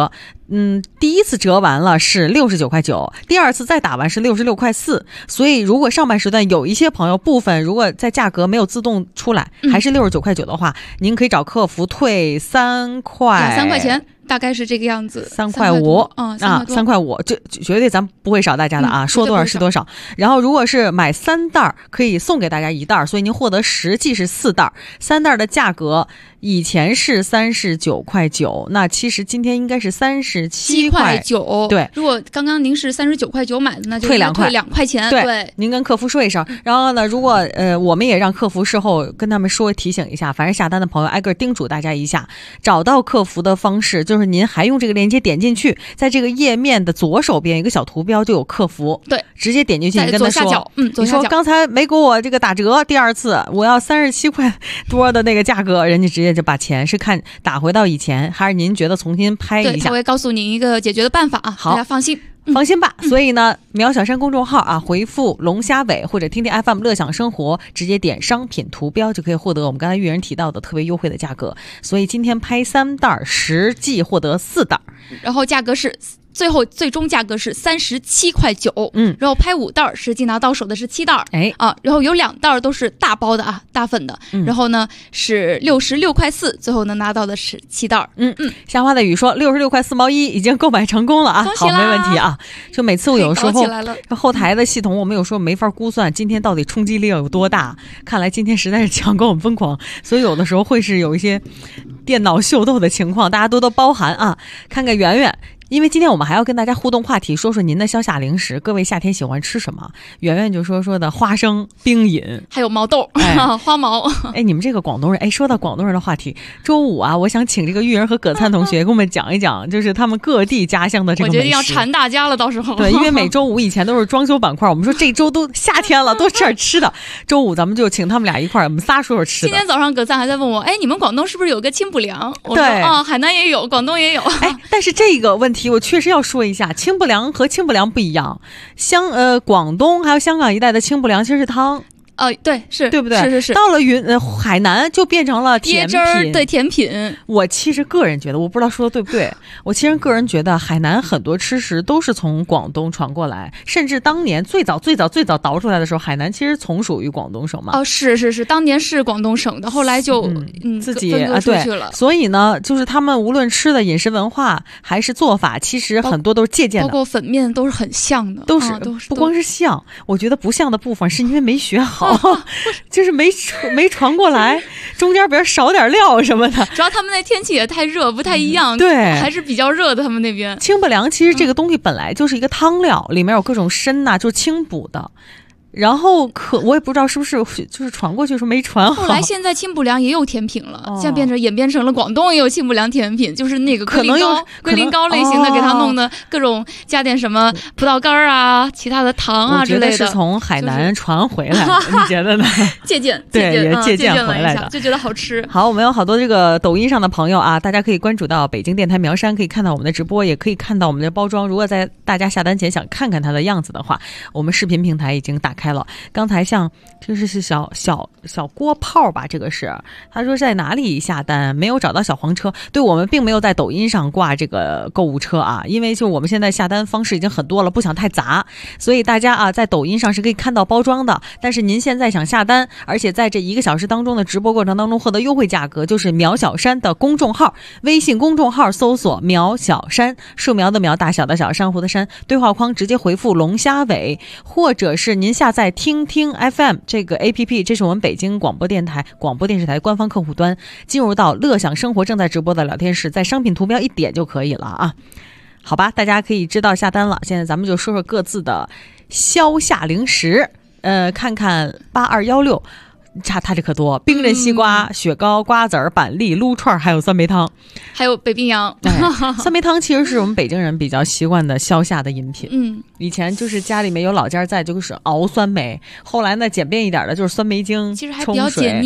第一次折完了是69.9块，第二次再打完是66.4块，所以如果上半时段有一些朋友部分如果在价格没有自动出来，还是69.9块的话，您可以找客服退3块
钱。大概是这个样子
，3.5块，3.5块，这绝对咱不会少大家的啊，说多少是多少。然后如果是买3袋可以送给大家1袋，所以您获得实际是4袋，3袋的价格以前是39.9块，那其实今天应该是37.9块。对，
如果刚刚您是39.9块买的，那就
退2
块钱。
对，您跟客服说一声。然后呢，如果我们也让客服事后跟他们说提醒一下，反正下单的朋友挨个叮嘱大家一下，找到客服的方式就是您还用这个链接点进去，在这个页面的左手边有一个小图标就有客服，
对，
直接点进去，你跟他说，
你
说刚才没给我这个打折，第二次我要37块多的那个价格，人家直接就把钱是看打回到以前，还是您觉得重新拍一下？
对，他会告诉您一个解决的办法啊，
好，
大家放心。
放心吧，所以呢，苗小山公众号啊，回复龙虾尾或者听听 FM 乐享生活，直接点商品图标就可以获得我们刚才玉人提到的特别优惠的价格。所以今天拍3袋，实际获得4袋，
然后价格是最终价格是37.9块，然后拍5袋，实际拿到手的是7袋，然后有2袋都是大包的啊，大份的，然后呢是66.4块，最后呢拿到的是7袋。
夏花的雨说66.4块毛衣已经购买成功了啊，好，没问题啊。就每次我有时候后台的系统我们有时候没法估算今天到底冲击力有多大，看来今天实在是抢购很疯狂，所以有的时候会是有一些电脑秀逗的情况，大家多多包涵啊。看看圆圆，因为今天我们还要跟大家互动话题，说说您的消夏零食，各位夏天喜欢吃什么？圆圆就说的花生冰饮，
还有毛豆，花毛。
你们这个广东人，说到广东人的话题，周五啊，我想请这个玉人和葛灿同学给我们讲一讲，就是他们各地家乡的这个美食。
我决定要馋大家了，到时候。
对，因为每周五以前都是装修板块，我们说这周都夏天了，多吃点吃的。周五咱们就请他们俩一块儿，我们仨说说吃的。
今天早上葛灿还在问我，你们广东是不是有个清补凉？我说
对
海南也有，广东也有。
但是这个问题我确实要说一下，清补凉和清补凉不一样，广东还有香港一带的清补凉其实是汤。
对，是
对不对？
是。
到了海南就变成了甜品，
对，甜品。
我其实个人觉得，我不知道说的对不对，我其实个人觉得海南很多吃食都是从广东传过来，甚至当年最早倒出来的时候，海南其实从属于广东省嘛。
是，当年是广东省的，后来就
自己
分割出去了。
所以呢，就是他们无论吃的饮食文化还是做法，其实很多都是借鉴的，
包括粉面都是很像的，
都是不光是像，我觉得不像的部分是因为没学好。就是没传过来，中间比如少点料什么的。
主要他们那天气也太热，不太一样。
对，
还是比较热的。他们那边
清补凉其实这个东西本来就是一个汤料，里面有各种参呐，就是清补的。然后我也不知道是不是就是传过去说没传好。
后来现在清补凉也有甜品了，现在演变成了广东也有清补凉甜品，就是那个龟苓膏类型的，给它弄的各种加点什么葡萄干啊、其他的糖啊之类的。
我觉得是从海南传回来的，你觉得呢？
借鉴，
对，也借鉴回来
的，就觉得好吃。
好，我们有好多这个抖音上的朋友啊，大家可以关注到北京电台苗山，可以看到我们的直播，也可以看到我们的包装。如果在大家下单前想看看它的样子的话，我们视频平台已经打开了。刚才像这是小锅泡吧，这个是他说在哪里下单，没有找到小黄车。对，我们并没有在抖音上挂这个购物车啊，因为就我们现在下单方式已经很多了，不想太杂，所以大家啊在抖音上是可以看到包装的。但是您现在想下单，而且在这1个小时当中的直播过程当中获得优惠价格，就是苗小山的公众号，微信公众号搜索苗小山，树苗的苗，大小的小，珊瑚的珊，对话框直接回复龙虾尾，或者是您下载听 FM 这个 APP， 这是我们北京广播电视台官方客户端，进入到乐享生活正在直播的聊天室，在商品图标一点就可以了啊。好吧，大家可以知道下单了。现在咱们就说说各自的消夏零食，看看8216。它这可多，冰镇西瓜、雪糕、瓜子儿、板栗、撸串，还有酸梅汤，
还有北冰洋。
酸梅汤其实是我们北京人比较习惯的消夏的饮品。以前就是家里面有老家在，就是熬酸梅，后来呢简便一点的就是酸梅精，
其实还比较解腻。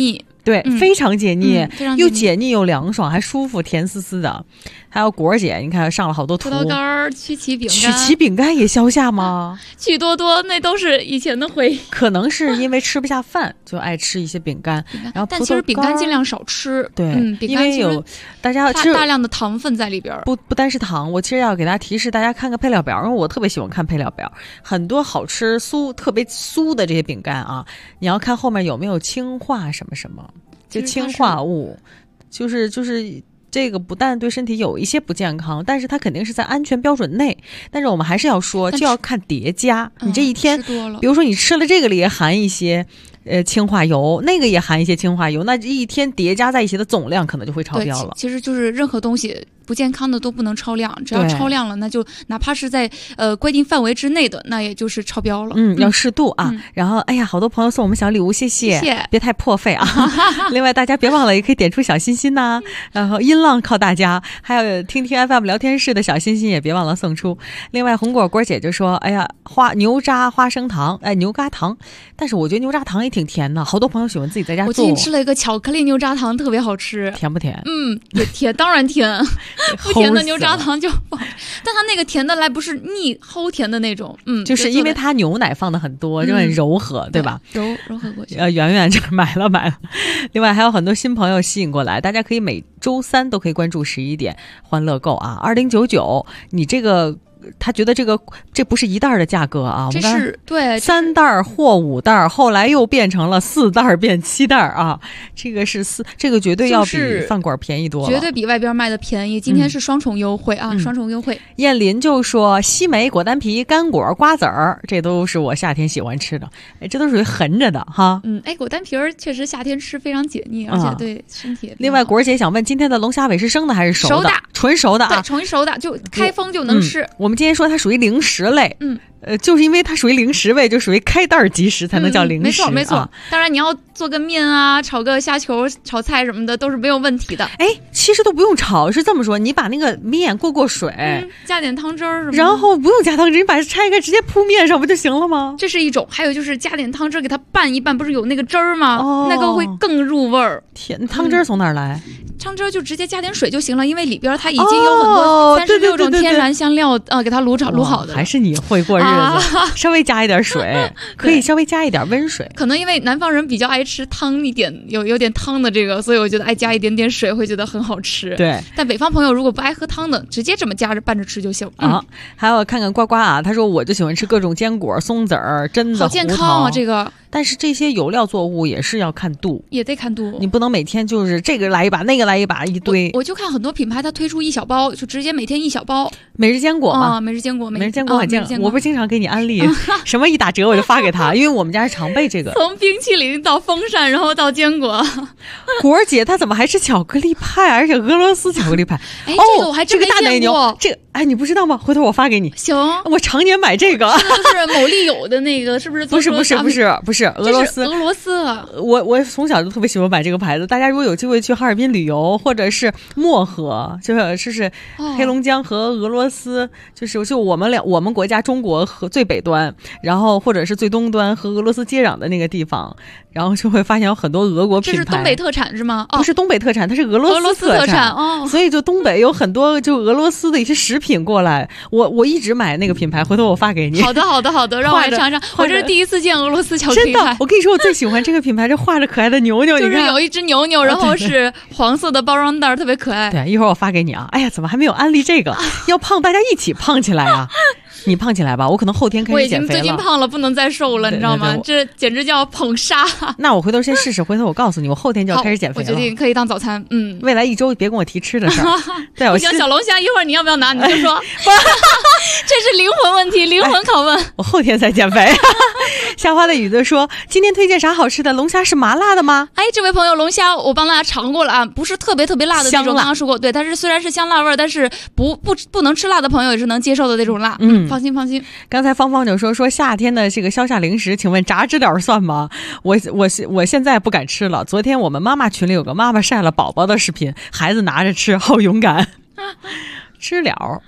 对，非常解腻，
又
解腻又凉爽，还舒服，甜丝丝的。还有果儿姐，你看上了好多图，
葡萄干、曲奇饼干，
曲奇饼干也消夏吗？
趣多多，那都是以前的回忆。
可能是因为吃不下饭，就爱吃一些饼干。然后
但其实饼干尽量少吃。
对，
饼干
因为有大家吃
大量的糖分在里边。
不单是糖，我其实要给大家提示，大家看看配料表，因为我特别喜欢看配料表。很多好吃特别酥的这些饼干啊，你要看后面有没有氢化什么什么，就氢化物，就是这个不但对身体有一些不健康，但是它肯定是在安全标准内。但是我们还是要说，就要看叠加。你这一天，比如说你吃了这个里也含一些氢化油，那个也含一些氢化油，那这一天叠加在一起的总量可能就会超标了。
其实就是任何东西不健康的都不能超量，只要超量了，那就哪怕是在规定范围之内的，那也就是超标了。
要适度啊。然后哎呀，好多朋友送我们小礼物，谢谢，别太破费啊。另外大家别忘了，也可以点出小心心呐。然后音浪靠大家，还有听听 FM 聊天室的小心心也别忘了送出。另外红果姐就说，哎呀，牛轧花生糖，牛轧糖，但是我觉得牛轧糖也挺甜的，好多朋友喜欢自己在家做。
我最近吃了一个巧克力牛轧糖，特别好吃。
甜不甜？
也甜，当然甜。不甜的牛轧糖就不好，但它那个甜的来不是腻齁甜的那种。
就是因为它牛奶放的很多，就很柔和，对吧？
柔和过去。
圆圆这买了。另外还有很多新朋友吸引过来，大家可以每周3都可以关注11点欢乐购啊，2099，你这个。他觉得这不是1袋的价格啊，
这是对
3袋或5袋，后来又变成了4袋变7袋啊，这个绝对要比饭馆便宜多了，
绝对比外边卖的便宜。今天是双重优惠啊，双重优惠。
燕林就说西梅、果丹皮、干果、瓜子儿，这都是我夏天喜欢吃的，这都属于横着的哈。
果丹皮儿确实夏天吃非常解腻，而且对身体。
另外果儿姐想问，今天的龙虾尾是生的还是熟的？纯熟的啊，
对，纯熟的，就开封就能吃。
我们今天说它属于零食类，就是因为它属于零食味，就属于开袋即食才能叫零食。
没错。当然你要做个面啊，炒个虾球、炒菜什么的都是没有问题的。
其实都不用炒，是这么说，你把那个面过水，
加点汤汁儿什么的，
然后不用加汤汁，你把它拆开直接铺面上不就行了吗？
这是一种，还有就是加点汤汁给它拌一拌，不是有那个汁儿吗？那个会更入味儿。
天，汤汁从哪儿来？
汤汁就直接加点水就行了，因为里边它已经有很多36种天然香料给它卤好的。
还是你会过日子，稍微加一点水，可以稍微加一点温水。
可能因为南方人比较爱吃汤一点，有点汤的这个，所以我觉得爱加一点点水会觉得很好吃。
对，
但北方朋友如果不爱喝汤的，直接这么加着拌着吃就行
啊。还有看看呱呱啊，他说我就喜欢吃各种坚果、松子儿、榛子、
好健康啊这个。
但是这些有料作物也是要看度，
也得看度，
你不能每天就是这个来一把那个来一把一堆。
我就看很多品牌它推出1小包，就直接每天1小包
每日坚果嘛，
每日坚果
很健康。我不是经常给你安利，什么一打折我就发给他，因为我们家是常备这个。
从冰淇淋到风扇，然后到坚果。
果儿姐她怎么还吃巧克力派，而且俄罗斯巧克力派？
这个我还真没见过。
这个你不知道吗？回头我发给你。
行，
我常年买这个。
是某利友的那个，是不是？
不是俄罗斯。
俄罗斯，
我从小就特别喜欢买这个牌子。大家如果有机会去哈尔滨旅游，或者是漠河，就是黑龙江和俄罗斯，就我们国家中国和最北端，然后或者是最东端和俄罗斯接壤的那个地方，然后就会发现有很多俄国品牌。
这是东北特产是吗？
不是东北特产，它是俄罗斯特产
哦。
所以就东北有很多就俄罗斯的一些食品过来。我一直买那个品牌，回头我发给你。
好的，让我来尝尝。我这是第一次见俄罗斯巧克力派。
真的，我跟你说，我最喜欢这个品牌，这画着可爱的牛牛，
就是有一只牛牛，然后是黄色的包装袋，特别可爱。
对，一会儿我发给你啊。哎呀，怎么还没有安利这个？要胖，大家一起胖起来啊！你胖起来吧，我可能后天开始减肥了。
我已经最近胖了，不能再瘦了，你知道吗？这简直叫捧杀。
那我回头先试试，回头我告诉你，我后天就要开始减肥了。
我决定可以当早餐。
未来1周别跟我提吃的事儿。对，
我想小龙虾，一会儿你要不要拿？你就说。这是灵魂问题，灵魂拷问。
我后天才减肥。夏花的雨子说：“今天推荐啥好吃的？龙虾是麻辣的吗？”
这位朋友，龙虾我帮大家尝过了啊，不是特别辣的那种。刚刚说过，对，但是虽然是香辣味，但是不能吃辣的朋友也是能接受的那种辣。放心。
刚才芳就说夏天的这个消夏零食，请问炸知了算吗？我现在不敢吃了。昨天我们妈妈群里有个妈妈晒了宝宝的视频，孩子拿着吃，好勇敢。知了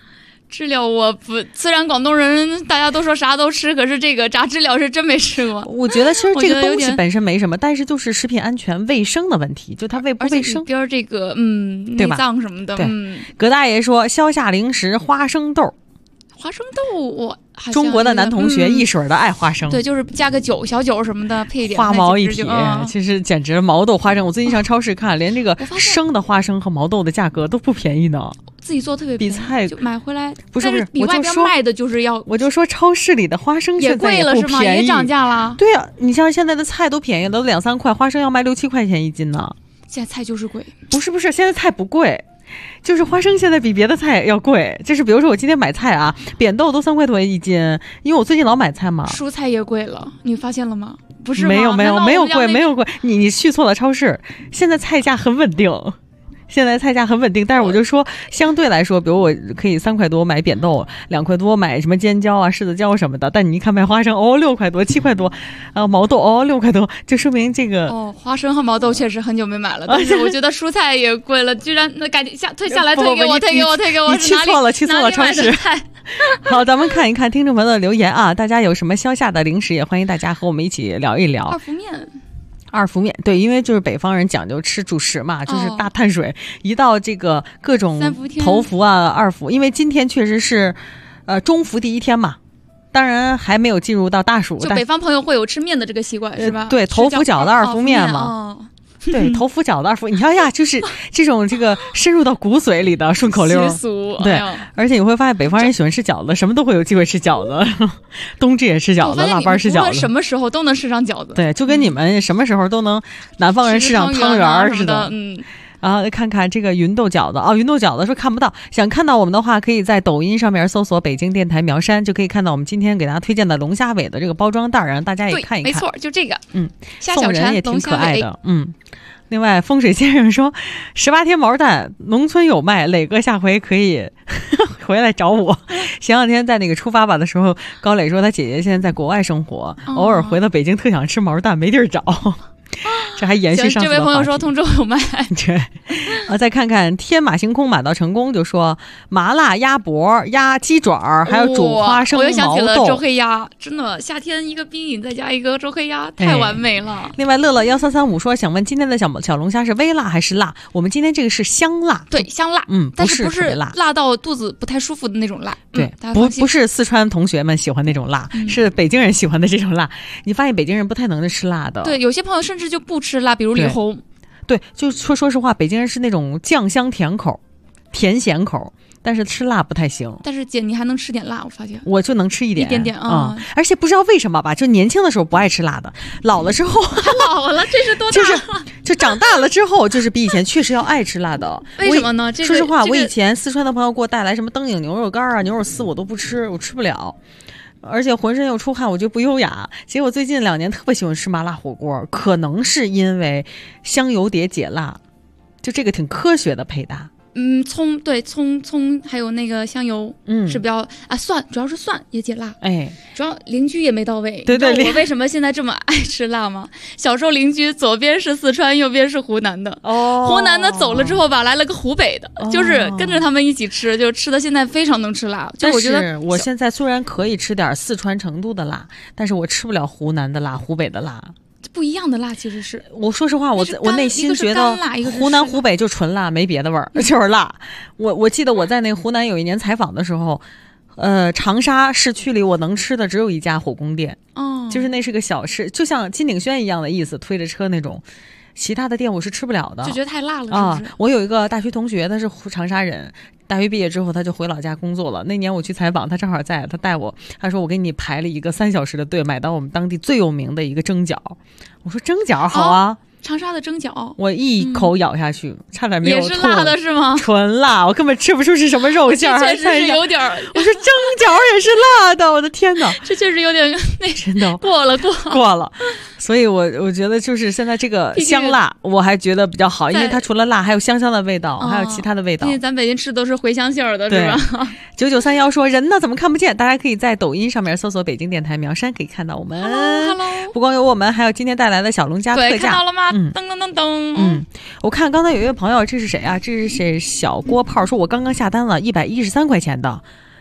知了我不，虽然广东人大家都说啥都吃，可是这个炸知了是真没吃过。
我觉得其实这个东西本身没什么，但是就是食品安全卫生的问题，就它卫不卫生。
里边这个内脏什么的。
对，葛大爷说消夏零食花生豆。
花生豆我
中国的男同学一水的爱花生，
对，就是加个酒小酒什么的，配一点
花毛一体，其实简直毛豆花生。我最近上超市看，连这个生的花生和毛豆的价格都不便宜呢。
自己做特别便宜，
比菜
就买回来
不是
比外边卖的就是要。
我就说超市里的花生现在
也贵了是吗？也涨价了。
对呀，你像现在的菜都便宜，都2、3块，花生要卖6、7块钱一斤呢。
现在菜就是贵。
不是，现在菜不贵。就是花生现在比别的菜要贵，就是比如说我今天买菜啊，扁豆都3块多一斤，因为我最近老买菜嘛。
蔬菜也贵了，你发现了吗？不是吗？
没有贵，你去错了超市。现在菜价很稳定。但是我就说相对来说，比如我可以3块多买扁豆，2块多买什么尖椒啊、柿子椒什么的，但你一看卖花生6块多、7块多，毛豆6块多，就说明这个
花生和毛豆确实很久没买了，但是我觉得蔬菜也贵了，居然那赶紧退下来，退给我，
你去错了超市。好，咱们看一看听众朋友的留言啊，大家有什么消夏的零食，也欢迎大家和我们一起聊一聊。
二福面，
对，因为就是北方人讲究吃主食嘛，就是大碳水，一到这个各种头伏啊、二伏，因为今天确实是中伏第一天嘛，当然还没有进入到大暑。
就北方朋友会有吃面的这个习惯是吧？
对，头伏饺子、二伏面嘛。对，头伏饺子、二伏，你瞧呀，就是这种深入到骨髓里的顺口溜。
习俗。
对，而且你会发现北方人喜欢吃饺子，什么都会有机会吃饺子，冬至也吃饺子，腊八吃饺子，
什么时候都能吃上饺子。
对，就跟你们什么时候都能南方人吃上汤圆似的。然后看看这个芸豆饺子云豆饺子说看不到，想看到我们的话，可以在抖音上面搜索北京电台苗山，就可以看到我们今天给大家推荐的龙虾尾的这个包装袋，让大家也看一看。
没错，就这个。
送人也挺可爱的。另外风水先生说18天毛蛋农村有卖，磊哥下回可以回来找我。前两天在那个出发吧的时候，高磊说他姐姐现在在国外生活，偶尔回到北京特想吃毛蛋没地儿找。这还延续上次的话题。
这位朋友说通州有卖。
对，再看看天马行空马到成功，就说麻辣鸭脖、鸭鸡爪，还有煮花生毛豆。
我又想起了周黑鸭，真的夏天一个冰饮再加一个周黑鸭，太完美了。
另外乐乐1335说想问今天的小龙虾是微辣还是辣？我们今天这个是香辣。
对，香辣。但是不是辣到肚子不太舒服的那种辣。
对，不是四川同学们喜欢那种辣，是北京人喜欢的这种辣。你发现北京人不太能吃辣的。
对，有些朋友甚至就不吃辣，比如李红。
对，就说实话，北京人是那种酱香甜口、甜咸口，但是吃辣不太行。
但是姐，你还能吃点辣，我发现。
我就能吃一点
点啊、
而且不知道为什么吧，就年轻的时候不爱吃辣的，老了之后
还老了，这是多大？
就长大了之后，就是比以前确实要爱吃辣的。
为什么呢？
说实话，我以前四川的朋友给我带来什么灯影牛肉干啊、牛肉丝，我都不吃，我吃不了。而且浑身又出汗，我就不优雅。结果最近2年特别喜欢吃麻辣火锅，可能是因为香油碟解辣，就这个挺科学的配搭。
葱还有那个香油，是比较蒜，主要是蒜也解辣。主要邻居也没到位。对，我为什么现在这么爱吃辣吗？小时候邻居左边是四川，右边是湖南的。湖南的走了之后吧，来了个湖北的，就是跟着他们一起吃，就吃的现在非常能吃辣。就我觉得
我现在虽然可以吃点四川成都的辣，但是我吃不了湖南的辣、湖北的辣。
不一样的辣其实是，
我说实话，我内心觉得湖南湖北就纯辣，没别的味儿，就是辣。我记得我在那个湖南有一年采访的时候，长沙市区里我能吃的只有一家火宫店，就是那是个小吃，就像金鼎轩一样的意思，推着车那种。其他的店我是吃不了的，
就觉得太辣了，是不是？
我有一个大学同学，他是长沙人，大学毕业之后他就回老家工作了。那年我去采访，他正好在，他带我，他说我给你排了一个3小时的队，买到我们当地最有名的一个蒸饺。我说蒸饺好啊。
长沙的蒸饺，
我一口咬下去，差点没有吐。
也是辣的是吗？
纯辣，我根本吃不出是什么肉馅儿。
确实是有点。
我说蒸饺也是辣的，我的天哪！
这确实有点那
真的
过了。
所以我觉得就是现在这个香辣，我还觉得比较好，因为它除了辣，还有香香的味道，还有其他的味道。
因为咱北京吃都是茴香馅儿的，是吧
？9931说人呢怎么看不见？大家可以在抖音上面搜索北京电台苗山，可以看到我们。
Hello，
不光有我们，还有今天带来的小龙虾特价。
对，看到了吗？噔噔噔噔。
我看刚才有一位朋友，这是谁啊？这是谁？小锅泡说，我刚刚下单了113块钱的，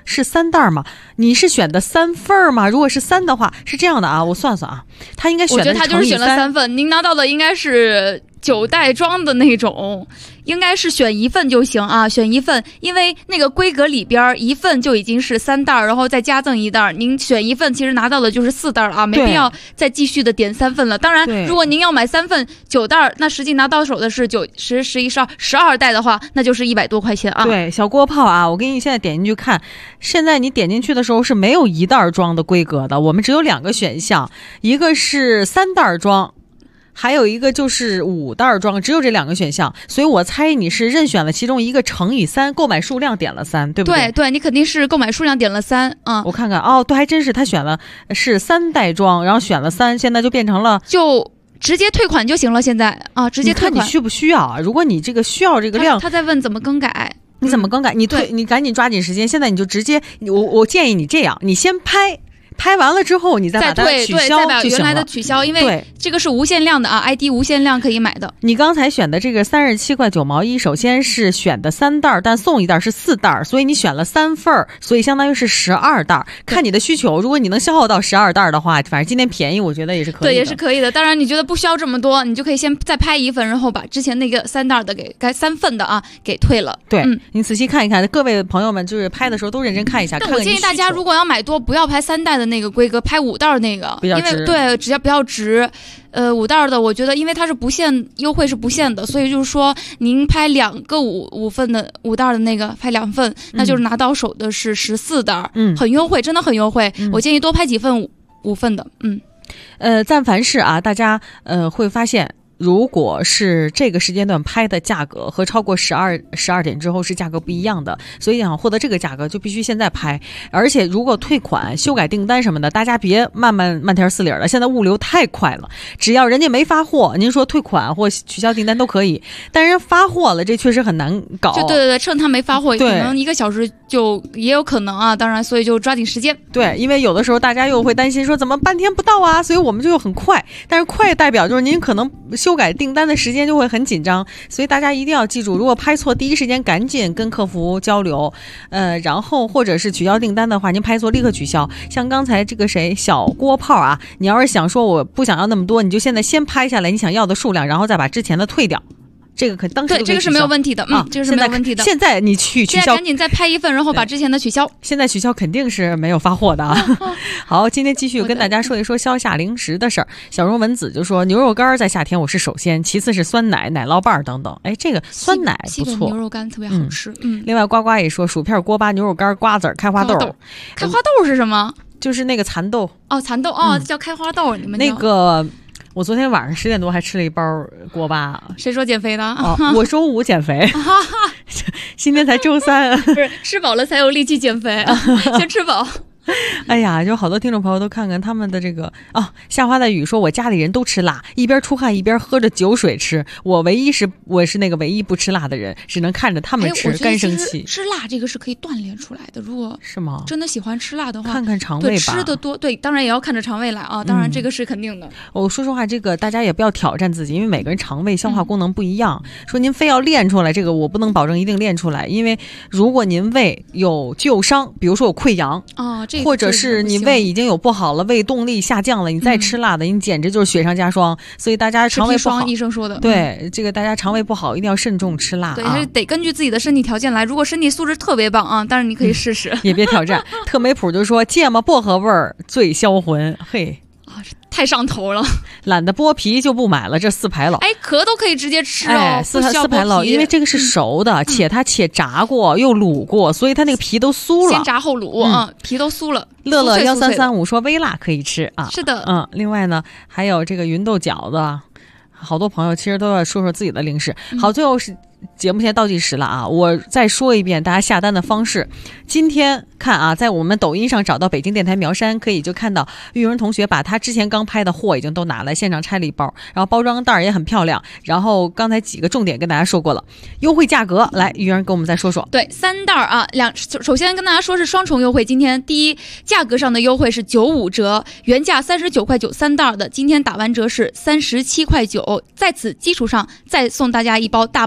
是3袋吗？你是选的3份吗？如果是3的话，是这样的啊，我算算啊，他应该选的是乘以3。
我觉得他就是选了3份，您拿到的应该是9袋装的那种，应该是选1份就行啊，选1份，因为那个规格里边1份就已经是3袋，然后再加赠1袋，您选1份其实拿到的就是4袋了啊，没必要再继续的点3份了。当然，如果您要买3份9袋，那实际拿到手的是9、10、11、12袋的话，那就是100多块钱啊。
对，小锅泡啊，我给你现在点进去看，现在你点进去的时候是没有1袋装的规格的，我们只有2个选项，一个是3袋装。还有一个就是5袋装，只有这2个选项，所以我猜你是任选了其中一个乘以3，购买数量点了3，对不对？
对，你肯定是购买数量点了3啊。
我看看哦，对，还真是他选了是3袋装，然后选了3，现在就变成了
就直接退款就行了。现在啊，直接退款。
你看你需不需要啊？如果你这个需要这个量，
他在问怎么更改。
你怎么更改？你赶紧抓紧时间，现在你就直接，我建议你这样，你先拍完了之后，你再把它取消，
再把原来的取消，因为这个是无限量的啊 ，ID 无限量可以买的。
你刚才选的这个37块9毛1，首先是选的3袋，但送1袋是4袋，所以你选了3份，所以相当于是12袋。看你的需求，如果你能消耗到12袋的话，反正今天便宜，我觉得也是可以的。
对，也是可以的。当然，你觉得不需要这么多，你就可以先再拍1份，然后把之前那个3袋的该3份的啊给退了。
对，你仔细看一看，各位朋友们就是拍的时候都认真看一下。
但我建议大家，如果要买多，不要拍3袋的那个规格，拍5袋那个，因为对，只要比较值。5袋的，我觉得因为它是不限优惠是不限的，所以就是说您拍2个5份的5袋的那个，拍2份，那就是拿到手的是14袋，很优惠，真的很优惠。我建议多拍几份5份的，
但凡是啊，大家会发现。如果是这个时间段拍的价格和超过12点之后是价格不一样的，所以想获得这个价格就必须现在拍。而且如果退款、修改订单什么的，大家别慢条斯理了，现在物流太快了，只要人家没发货，您说退款或取消订单都可以，但人发货了，这确实很难搞。
就对，趁他没发货，可能1个小时就也有可能啊。当然，所以就抓紧时间。
对，因为有的时候大家又会担心说怎么半天不到啊，所以我们就很快，但是快代表就是您可能修改订单的时间就会很紧张，所以大家一定要记住，如果拍错，第一时间赶紧跟客服交流，然后或者是取消订单的话，您拍错立刻取消。像刚才这个小锅泡啊，你要是想说我不想要那么多，你就现在先拍下来你想要的数量，然后再把之前的退掉。这个当时
对，这个是没有问题的，这个是没有问题的。
现在你取消，
现在赶紧再拍1份，然后把之前的取消。
现在取消肯定是没有发货的啊。好，今天继续跟大家说一说消夏零食的事儿。小荣文子就说，牛肉干在夏天我是首先，其次是酸奶、奶酪棒等等。哎，这个酸奶不错，
牛肉干特别好吃。
另外呱呱也说，薯片、锅巴、牛肉干、瓜子、开花豆。
开花豆是什么？
就是那个蚕豆。
哦，蚕豆哦，叫开花豆。你们
那个。我昨天晚上10点多还吃了一包锅巴。
谁说减肥的？
我周5减肥，今天才周3。
不是吃饱了才有力气减肥，先吃饱。
哎呀，就好多听众朋友都看看他们的这个夏花的雨说，我家里人都吃辣，一边出汗一边喝着酒水吃，我是那个唯一不吃辣的人，只能看着他们吃，干生气。
吃辣这个是可以锻炼出来的，如果
是吗？
真的喜欢吃辣的话，
看看肠胃吧。
对，吃的多，对，当然也要看着肠胃来啊，当然这个是肯定的。
我说实话，这个大家也不要挑战自己，因为每个人肠胃消化功能不一样。说您非要练出来，这个我不能保证一定练出来，因为如果您胃有旧伤，比如说有溃疡或者是你胃已经有不好了，胃动力下降了，你再吃辣的，你简直就是雪上加霜。所以大家肠胃不好，
医生说的，
对，这个大家肠胃不好一定要慎重吃辣。
对，还是得根据自己的身体条件来。如果身体素质特别棒啊，当然你可以试试，
也别挑战。特美普就说芥末薄荷味儿最销魂，嘿。
太上头了，
懒得剥皮就不买了。这4排老，
壳都可以直接吃哦。
4排老，因为这个是熟的，且它炸过又卤过，所以它那个皮都酥了。
先炸后卤，皮都酥了。
乐乐1335说微辣可以吃啊，
是的，
另外呢还有这个芸豆饺子，好多朋友其实都要说说自己的零食。好，最后是。节目现在倒计时了啊！我再说一遍大家下单的方式。今天看啊，在我们抖音上找到北京电台苗山，可以就看到玉荣同学把他之前刚拍的货已经都拿来，现场拆了一包，然后包装袋也很漂亮。然后刚才几个重点跟大家说过了，优惠价格来，玉荣跟我们再说说。
对，3袋啊，首先跟大家说是双重优惠。今天第一，价格上的优惠是95折，原价39块9 3袋的，今天打完折是37块9，在此基础上再送大家一包大包的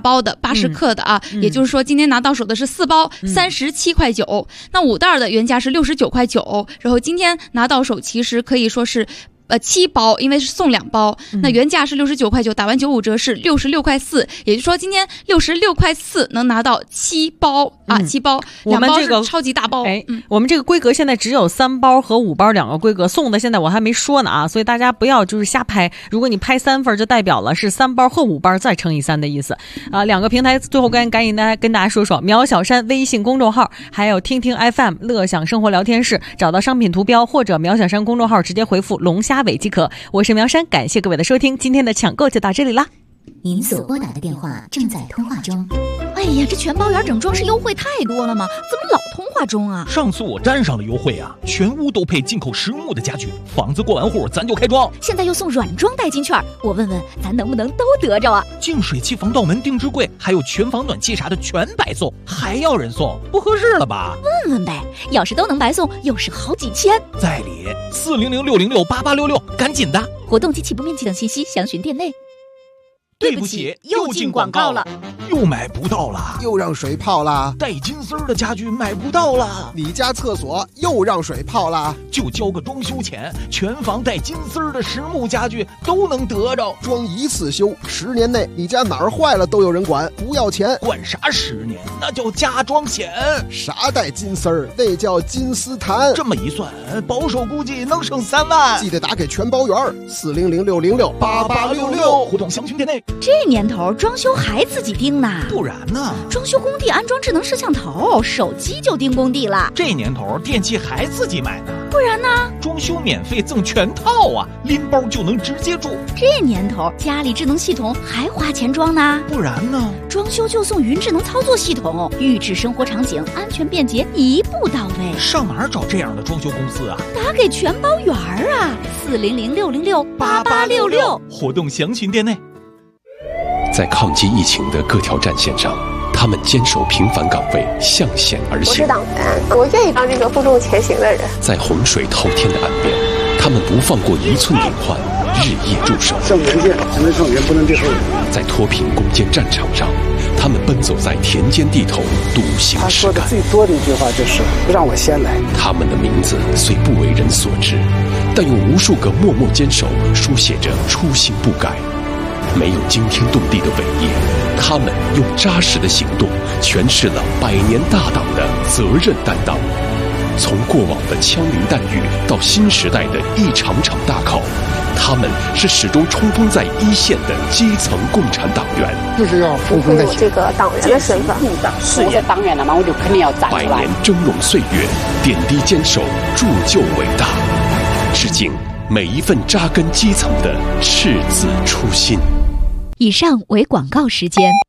80克的啊，也就是说今天拿到手的是4包，37块9。那5袋的原价是69块9，然后今天拿到手其实可以说是7包，因为是送2包，那原价是69块9，打完95折是66块4，也就是说今天66块4能拿到7包啊，7包，2包是超级大包。
我们这个规格现在只有3包和5包2个规格，送的现在我还没说呢啊，所以大家不要就是瞎拍，如果你拍3份就代表了是3包和5包再乘以3的意思啊。2个平台最后赶紧跟大家说说，苗小山微信公众号，还有听听 FM 乐享生活聊天室，找到商品图标或者苗小山公众号直接回复龙虾尾即可。我是苗山，感谢各位的收听，今天的抢购就到这里啦。
您所拨打的电话正在通话中。
哎呀，这全包圆整装是优惠太多了吗？怎么老通话中啊？
上次我沾上了优惠啊，全屋都配进口实木的家具，房子过完户咱就开装。
现在又送软装代金券，我问问咱能不能都得着啊？
净水器、防盗门、定制柜，还有全房暖气啥的全白送，还要人送，不合适了吧？
问问呗，要是都能白送，又是好几千。
在理，400-606-8866，赶紧的。
活动及起步面积等信息详询店内。
对不起，又进广告了，又买不到了，
又让水泡了，
带金丝的家具买不到了，
你家厕所又让水泡了，
就交个装修钱，全房带金丝的实木家具都能得着，
装一次修，10年内你家哪儿坏了都有人管，不要钱。
管啥10年？那叫家装险。
啥带金丝儿？那叫金丝檀。
这么一算，保守估计能省3万。
记得打给全包圆，400-606-8866，
活动详询店内。
这年头装修还自己盯呢？
不然呢？
装修工地安装智能摄像头，手机就盯工地了。
这年头电器还自己买呢？
不然呢？
装修免费赠全套啊，拎包就能直接住。
这年头家里智能系统还花钱装呢？
不然呢？
装修就送云智能操作系统，预制生活场景，安全便捷，一步到位。
上哪儿找这样的装修公司啊？
打给全包圆啊，400-606-8866，
活动详询店内。
在抗击疫情的各条战线上，他们坚守平凡岗位，向险而行。
我是党员，我愿意当这个负重前行的人。
在洪水滔天的岸边，他们不放过1寸隐患，日夜驻守。
胜前线，才能胜人，不能退后。
在脱贫攻坚战场上，他们奔走在田间地头，笃行实干。
他说的最多的一句话就是“让我先来”。
他们的名字虽不为人所知，但用无数个默默坚守，书写着初心不改。没有惊天动地的伟业，他们用扎实的行动诠释了100年大党的责任担当。从过往的枪林弹雨到新时代的一场场大考，他们是始终冲锋在一线的基层共产党员。
就是要冲锋在前。
我这个党员的身份，
我是党员了嘛，我就肯定要站出来。
100年峥嵘岁月，点滴坚守，铸就伟大。致敬每一份扎根基层的赤子初心。
以上为广告时间。